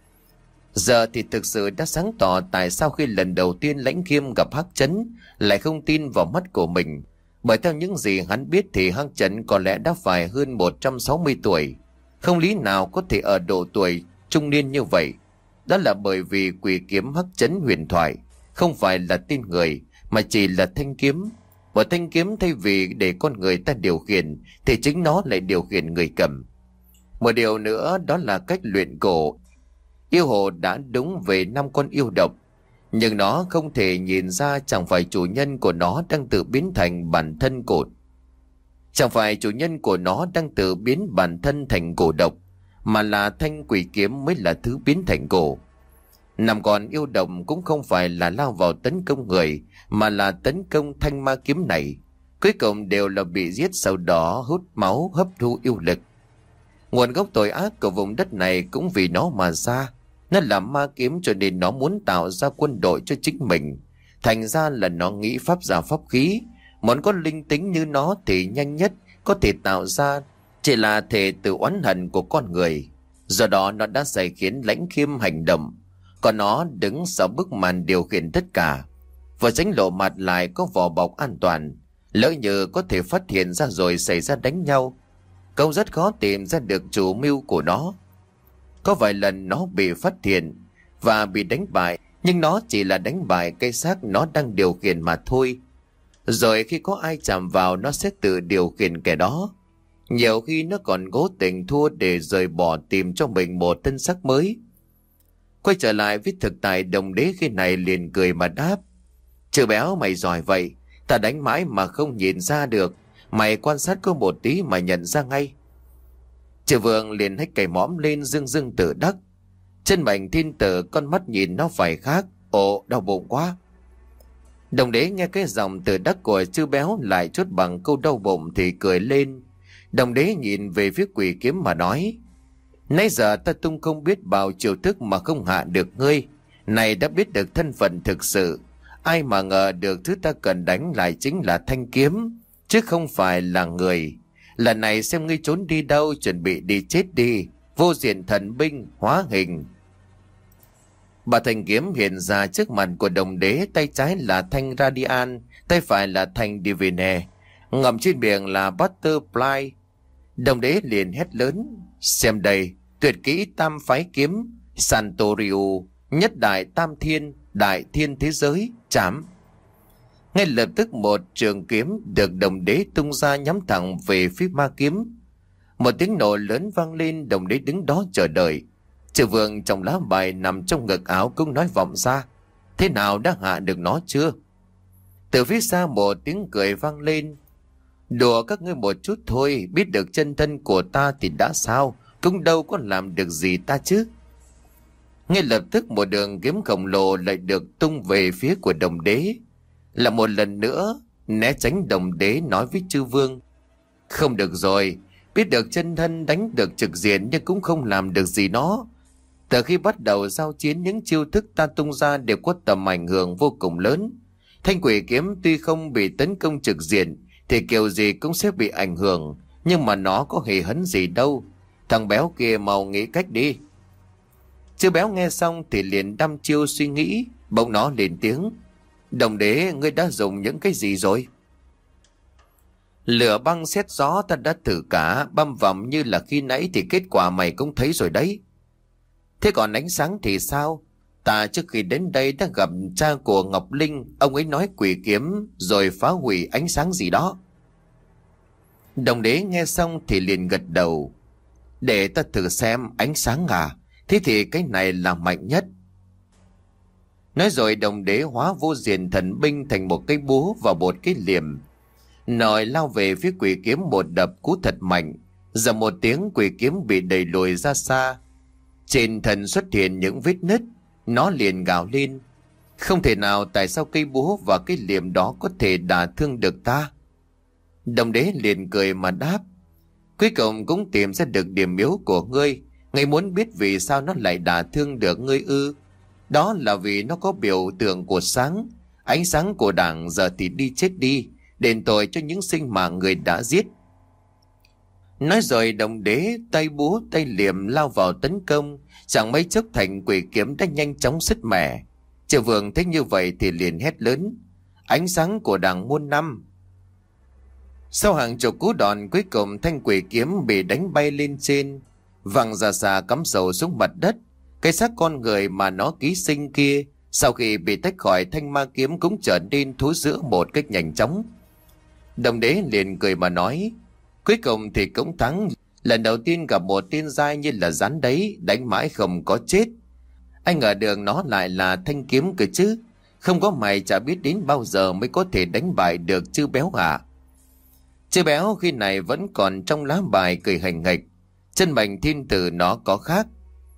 Giờ thì thực sự đã sáng tỏ tại sao khi lần đầu tiên Lãnh Khiêm gặp Hắc Chấn lại không tin vào mắt của mình. Bởi theo những gì hắn biết thì Hắc Chấn có lẽ đã phải hơn 160 tuổi. Không lý nào có thể ở độ tuổi trung niên như vậy. Đó là bởi vì quỷ kiếm Hắc Chấn huyền thoại không phải là tên người, mà chỉ là thanh kiếm. Một thanh kiếm thay vì để con người ta điều khiển thì chính nó lại điều khiển người cầm. Một điều nữa đó là cách luyện cổ. Yêu hồ đã đúng về 5 con yêu độc, nhưng nó không thể nhìn ra chẳng phải chủ nhân của nó đang tự biến thành bản thân cổ. Chẳng phải chủ nhân của nó đang tự biến bản thân thành cổ độc, mà là thanh quỷ kiếm mới là thứ biến thành cổ. 5 con yêu độc cũng không phải là lao vào tấn công người, mà là tấn công thanh ma kiếm này. Cuối cùng đều là bị giết, sau đó hút máu hấp thu yêu lực. Nguồn gốc tội ác của vùng đất này cũng vì nó mà ra. Nó là ma kiếm cho nên nó muốn tạo ra quân đội cho chính mình. Thành ra là nó nghĩ pháp giả pháp khí. Muốn có linh tính như nó thì nhanh nhất có thể tạo ra chỉ là thể tự oán hận của con người. Do đó nó đã dạy khiến Lãnh Khiêm hành động, còn nó đứng sau bức màn điều khiển tất cả. Và tránh lộ mặt lại có vỏ bọc an toàn, lỡ như có thể phát hiện ra rồi xảy ra đánh nhau. Cậu rất khó tìm ra được chủ mưu của nó. Có vài lần nó bị phát hiện và bị đánh bại, nhưng nó chỉ là đánh bại cái xác nó đang điều khiển mà thôi. Rồi khi có ai chạm vào, nó sẽ tự điều khiển kẻ đó. Nhiều khi nó còn cố tình thua để rời bỏ, tìm cho mình một thân xác mới. Quay trở lại với thực tại, đồng đế khi này liền cười mà đáp: Chữ béo mày giỏi vậy, ta đánh mãi mà không nhìn ra được, mày quan sát có một tí mà nhận ra ngay. Chữ vương liền hách cày mõm lên, dương dương tự đắc. Chân mảnh thiên tử, con mắt nhìn nó phải khác. Ồ, đau bụng quá. Đồng đế nghe cái giọng tự đắc của chư béo lại chốt bằng câu đau bụng thì cười lên. Đồng đế nhìn về phía quỷ kiếm mà nói: Nãy giờ ta tung không biết bao chiêu thức mà không hạ được ngươi. Này đã biết được thân phận thực sự. Ai mà ngờ được thứ ta cần đánh lại chính là thanh kiếm, chứ không phải là người. Lần này xem ngươi trốn đi đâu, chuẩn bị đi chết đi. Vô diện thần binh hóa hình. Bà thanh kiếm hiện ra trước mặt của đồng đế, tay trái là thanh Radian, tay phải là thanh Divine, ngậm trên miệng là Butterfly. Đồng đế liền hét lớn: Xem đây, tuyệt kỹ tam phái kiếm Santoriu, nhất đại tam thiên, đại thiên thế giới, chạm. Ngay lập tức một trường kiếm được đồng đế tung ra nhắm thẳng về phía ma kiếm. Một tiếng nổ lớn vang lên, đồng đế đứng đó chờ đợi. Chư vương trong lá bài nằm trong ngực áo cũng nói vọng ra: Thế nào, đã hạ được nó chưa? Từ phía xa một tiếng cười vang lên: Đùa các ngươi một chút thôi, biết được chân thân của ta thì đã sao, cũng đâu có làm được gì ta chứ. Ngay lập tức một đường kiếm khổng lồ lại được tung về phía của Đồng Đế. Là một lần nữa né tránh, Đồng Đế nói với Chư Vương: không được rồi, biết được chân thân đánh được trực diện nhưng cũng không làm được gì nó. Từ khi bắt đầu giao chiến, những chiêu thức ta tung ra đều có tầm ảnh hưởng vô cùng lớn. Thanh quỷ kiếm tuy không bị tấn công trực diện thì kiểu gì cũng sẽ bị ảnh hưởng, nhưng mà nó có hề hấn gì đâu. Thằng béo kia mau nghĩ cách đi. Chư béo nghe xong thì liền đăm chiêu suy nghĩ, bỗng nó lên tiếng: Đồng Đế, ngươi đã dùng những cái gì rồi? Lửa băng sét gió ta đã thử cả, băm vằm như là khi nãy thì kết quả mày cũng thấy rồi đấy. Thế còn ánh sáng thì sao? Ta trước khi đến đây đã gặp cha của Ngọc Linh, ông ấy nói quỷ kiếm rồi phá hủy ánh sáng gì đó. Đồng Đế nghe xong thì liền gật đầu: để ta thử xem, ánh sáng à? Thế thì cái này là mạnh nhất. Nói rồi Đồng Đế hóa vô diền thần binh thành một cây búa và một cái liềm, nòi lao về phía quỷ kiếm một đập cú thật mạnh. Giờ một tiếng, quỷ kiếm bị đẩy lùi ra xa. Trên thân xuất hiện những vết nứt. Nó liền gào lên: không thể nào, tại sao cây búa và cái liềm đó có thể đả thương được ta? Đồng Đế liền cười mà đáp: cuối cùng cũng tìm ra được điểm yếu của ngươi. Ngươi muốn biết vì sao nó lại đả thương được ngươi ư? Đó là vì nó có biểu tượng của sáng. Ánh sáng của Đảng giờ thì đi chết đi, đền tội cho những sinh mạng người đã giết. Nói rồi Đồng Đế tay búa tay liềm lao vào tấn công. Chẳng mấy chốc thành quỷ kiếm đã nhanh chóng sứt mẻ. Chư Vương thấy như vậy thì liền hét lớn: ánh sáng của Đảng muôn năm! Sau hàng chục cú đòn, cuối cùng thanh quỷ kiếm bị đánh bay lên trên, văng ra xa cắm sâu xuống mặt đất. Cái xác con người mà nó ký sinh kia, sau khi bị tách khỏi thanh ma kiếm cũng trở nên thối rữa một cách nhanh chóng. Đồng Đế liền cười mà nói: cuối cùng thì cũng thắng. Lần đầu tiên gặp một tiên giai như là rắn đấy, đánh mãi không có chết. Anh ngờ được nó lại là thanh kiếm cơ chứ. Không có mày chả biết đến bao giờ mới có thể đánh bại được Chư Béo hả? Chư Béo khi này vẫn còn trong lá bài cười hành nghịch. Chân mệnh thiên tử nó có khác.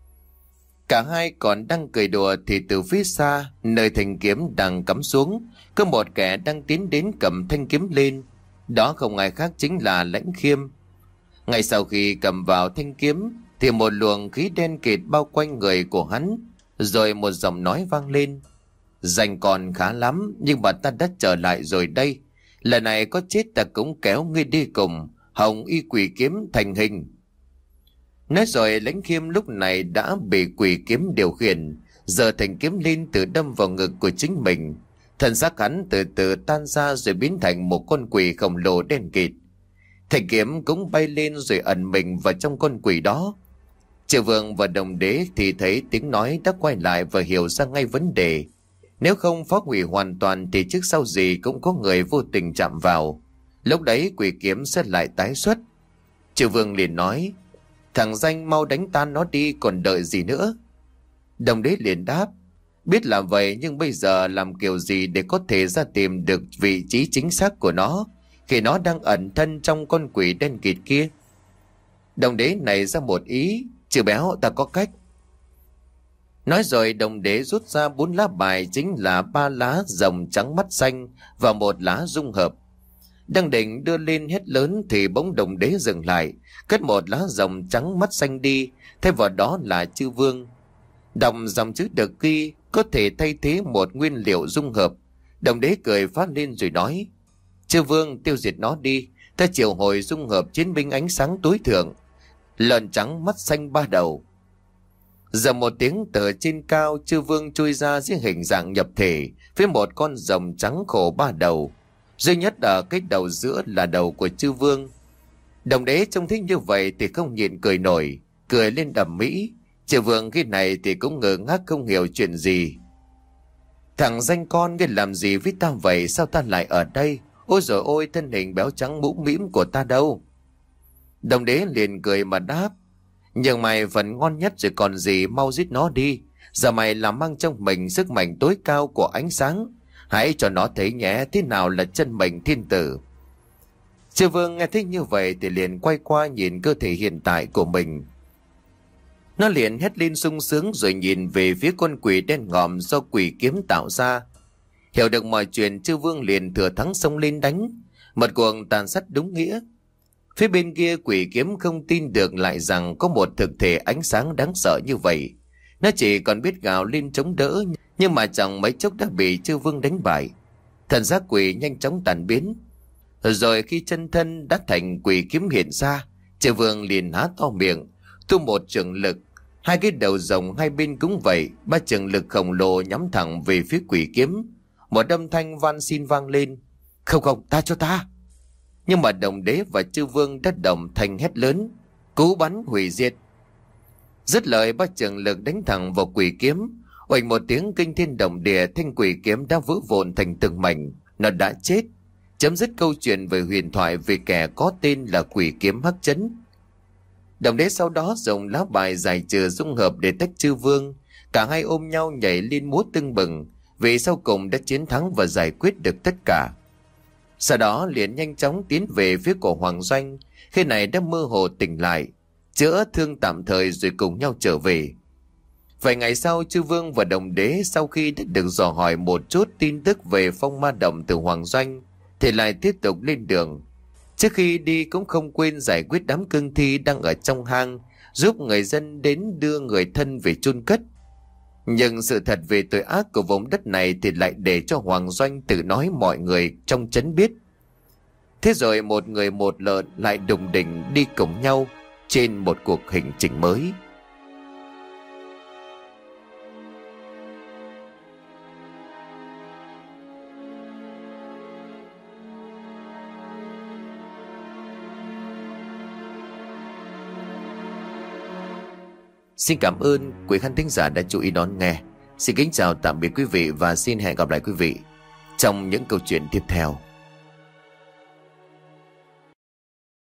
Cả hai còn đang cười đùa thì từ phía xa, nơi thanh kiếm đang cắm xuống, có một kẻ đang tiến đến cầm thanh kiếm lên. Đó không ai khác chính là Lãnh Khiêm. Ngay sau khi cầm vào thanh kiếm thì một luồng khí đen kịt bao quanh người của hắn, rồi một giọng nói vang lên: danh còn khá lắm, nhưng mà ta đã trở lại rồi đây. Lần này có chết ta cũng kéo ngươi đi cùng, hồng y quỷ kiếm thành hình. Nói rồi Lãnh Khiêm lúc này đã bị quỷ kiếm điều khiển, giờ thành kiếm lên tự đâm vào ngực của chính mình. Thân xác hắn từ từ tan ra rồi biến thành một con quỷ khổng lồ đen kịt. Thanh kiếm cũng bay lên rồi ẩn mình vào trong con quỷ đó. Chư Vương và Đồng Đế thì thấy tiếng nói đã quay lại và hiểu ra ngay vấn đề. Nếu không phá hủy hoàn toàn thì trước sau gì cũng có người vô tình chạm vào. Lúc đấy quỷ kiếm sẽ lại tái xuất. Chư Vương liền nói: thằng danh mau đánh tan nó đi, còn đợi gì nữa? Đồng Đế liền đáp: biết là vậy, nhưng bây giờ làm kiểu gì để có thể ra tìm được vị trí chính xác của nó khi nó đang ẩn thân trong con quỷ đen kịt kia? Đồng Đế nảy ra một ý: Chư Béo, ta có cách. Nói rồi Đồng Đế rút ra 4 lá bài, chính là 3 lá rồng trắng mắt xanh và 1 lá dung hợp. Đang định đưa lên hét lớn thì bỗng Đồng Đế dừng lại, cất 1 lá rồng trắng mắt xanh đi, thay vào đó là Chư Vương. Đọc dòng chữ được ghi có thể thay thế một nguyên liệu dung hợp. Đồng Đế cười phát lên rồi nói: Chư Vương, tiêu diệt nó đi, ta triệu hồi dung hợp chiến binh ánh sáng tối thượng, lợn trắng mắt xanh 3 đầu. Giờ một tiếng, từ trên cao Chư Vương chui ra dưới hình dạng nhập thể với một con rồng trắng khổ 3 đầu. Duy nhất ở cái đầu giữa là đầu của Chư Vương. Đồng Đế trông thấy như vậy thì không nhịn cười nổi, cười lên đầm mỹ. Chư Vương khi này thì cũng ngơ ngác không hiểu chuyện gì. Thằng danh con, ngươi làm gì với ta vậy? Sao ta lại ở đây? Ôi giời ôi, thân hình béo trắng mũm mĩm của ta đâu? Đồng Đế liền cười mà đáp: nhưng mày vẫn ngon nhất rồi còn gì, mau giết nó đi. Giờ mày làm mang trong mình sức mạnh tối cao của ánh sáng. Hãy cho nó thấy nhé thế nào là chân mệnh thiên tử. Chư Vương nghe thấy như vậy thì liền quay qua nhìn cơ thể hiện tại của mình. Nó liền hét lên sung sướng rồi nhìn về phía con quỷ đen ngòm do quỷ kiếm tạo ra. Hiểu được mọi chuyện, Chư Vương liền thừa thắng xông lên đánh. Một cuộc tàn sát đúng nghĩa. Phía bên kia quỷ kiếm không tin được lại rằng có một thực thể ánh sáng đáng sợ như vậy. Nó chỉ còn biết gào lên chống đỡ, nhưng mà chẳng mấy chốc đã bị Chư Vương đánh bại. Thần giác quỷ nhanh chóng tàn biến. Rồi khi chân thân đã thành quỷ kiếm hiện ra, Chư Vương liền há to miệng, tu một trường lực. Hai cái đầu rồng hai bên cũng vậy, ba trường lực khổng lồ nhắm thẳng về phía quỷ kiếm. Một âm thanh van xin vang lên: Không không, ta cho ta. Nhưng mà Đồng Đế và Chư Vương đã đồng thanh hét lớn: Cú bắn hủy diệt. Dứt lời, ba trường lực đánh thẳng vào quỷ kiếm. Oanh một tiếng kinh thiên động địa, thanh quỷ kiếm đã vỡ vụn thành từng mảnh. Nó đã chết, chấm dứt câu chuyện về huyền thoại về kẻ có tên là quỷ kiếm Hắc Chấn. Đồng Đế sau đó dùng lá bài giải trừ dung hợp để tách Chư Vương. Cả hai ôm nhau nhảy lên múa tưng bừng, vì sau cùng đã chiến thắng và giải quyết được tất cả. Sau đó liền nhanh chóng tiến về phía của Hoàng Doanh. Khi này đã mơ hồ tỉnh lại, chữa thương tạm thời rồi cùng nhau trở về. Vài ngày sau, Chư Vương và Đồng Đế sau khi đã được dò hỏi một chút tin tức về phong ma động từ Hoàng Doanh thì lại tiếp tục lên đường. Trước khi đi cũng không quên giải quyết đám cương thi đang ở trong hang, giúp người dân đến đưa người thân về chôn cất. Nhưng sự thật về tội ác của vùng đất này thì lại để cho Hoàng Doanh tự nói mọi người trong trấn biết. Thế rồi một người một lợn lại đùng đỉnh đi cùng nhau trên một cuộc hành trình mới. Xin cảm ơn quý khán thính giả đã chú ý đón nghe. Xin kính chào tạm biệt quý vị và xin hẹn gặp lại quý vị trong những câu chuyện tiếp theo.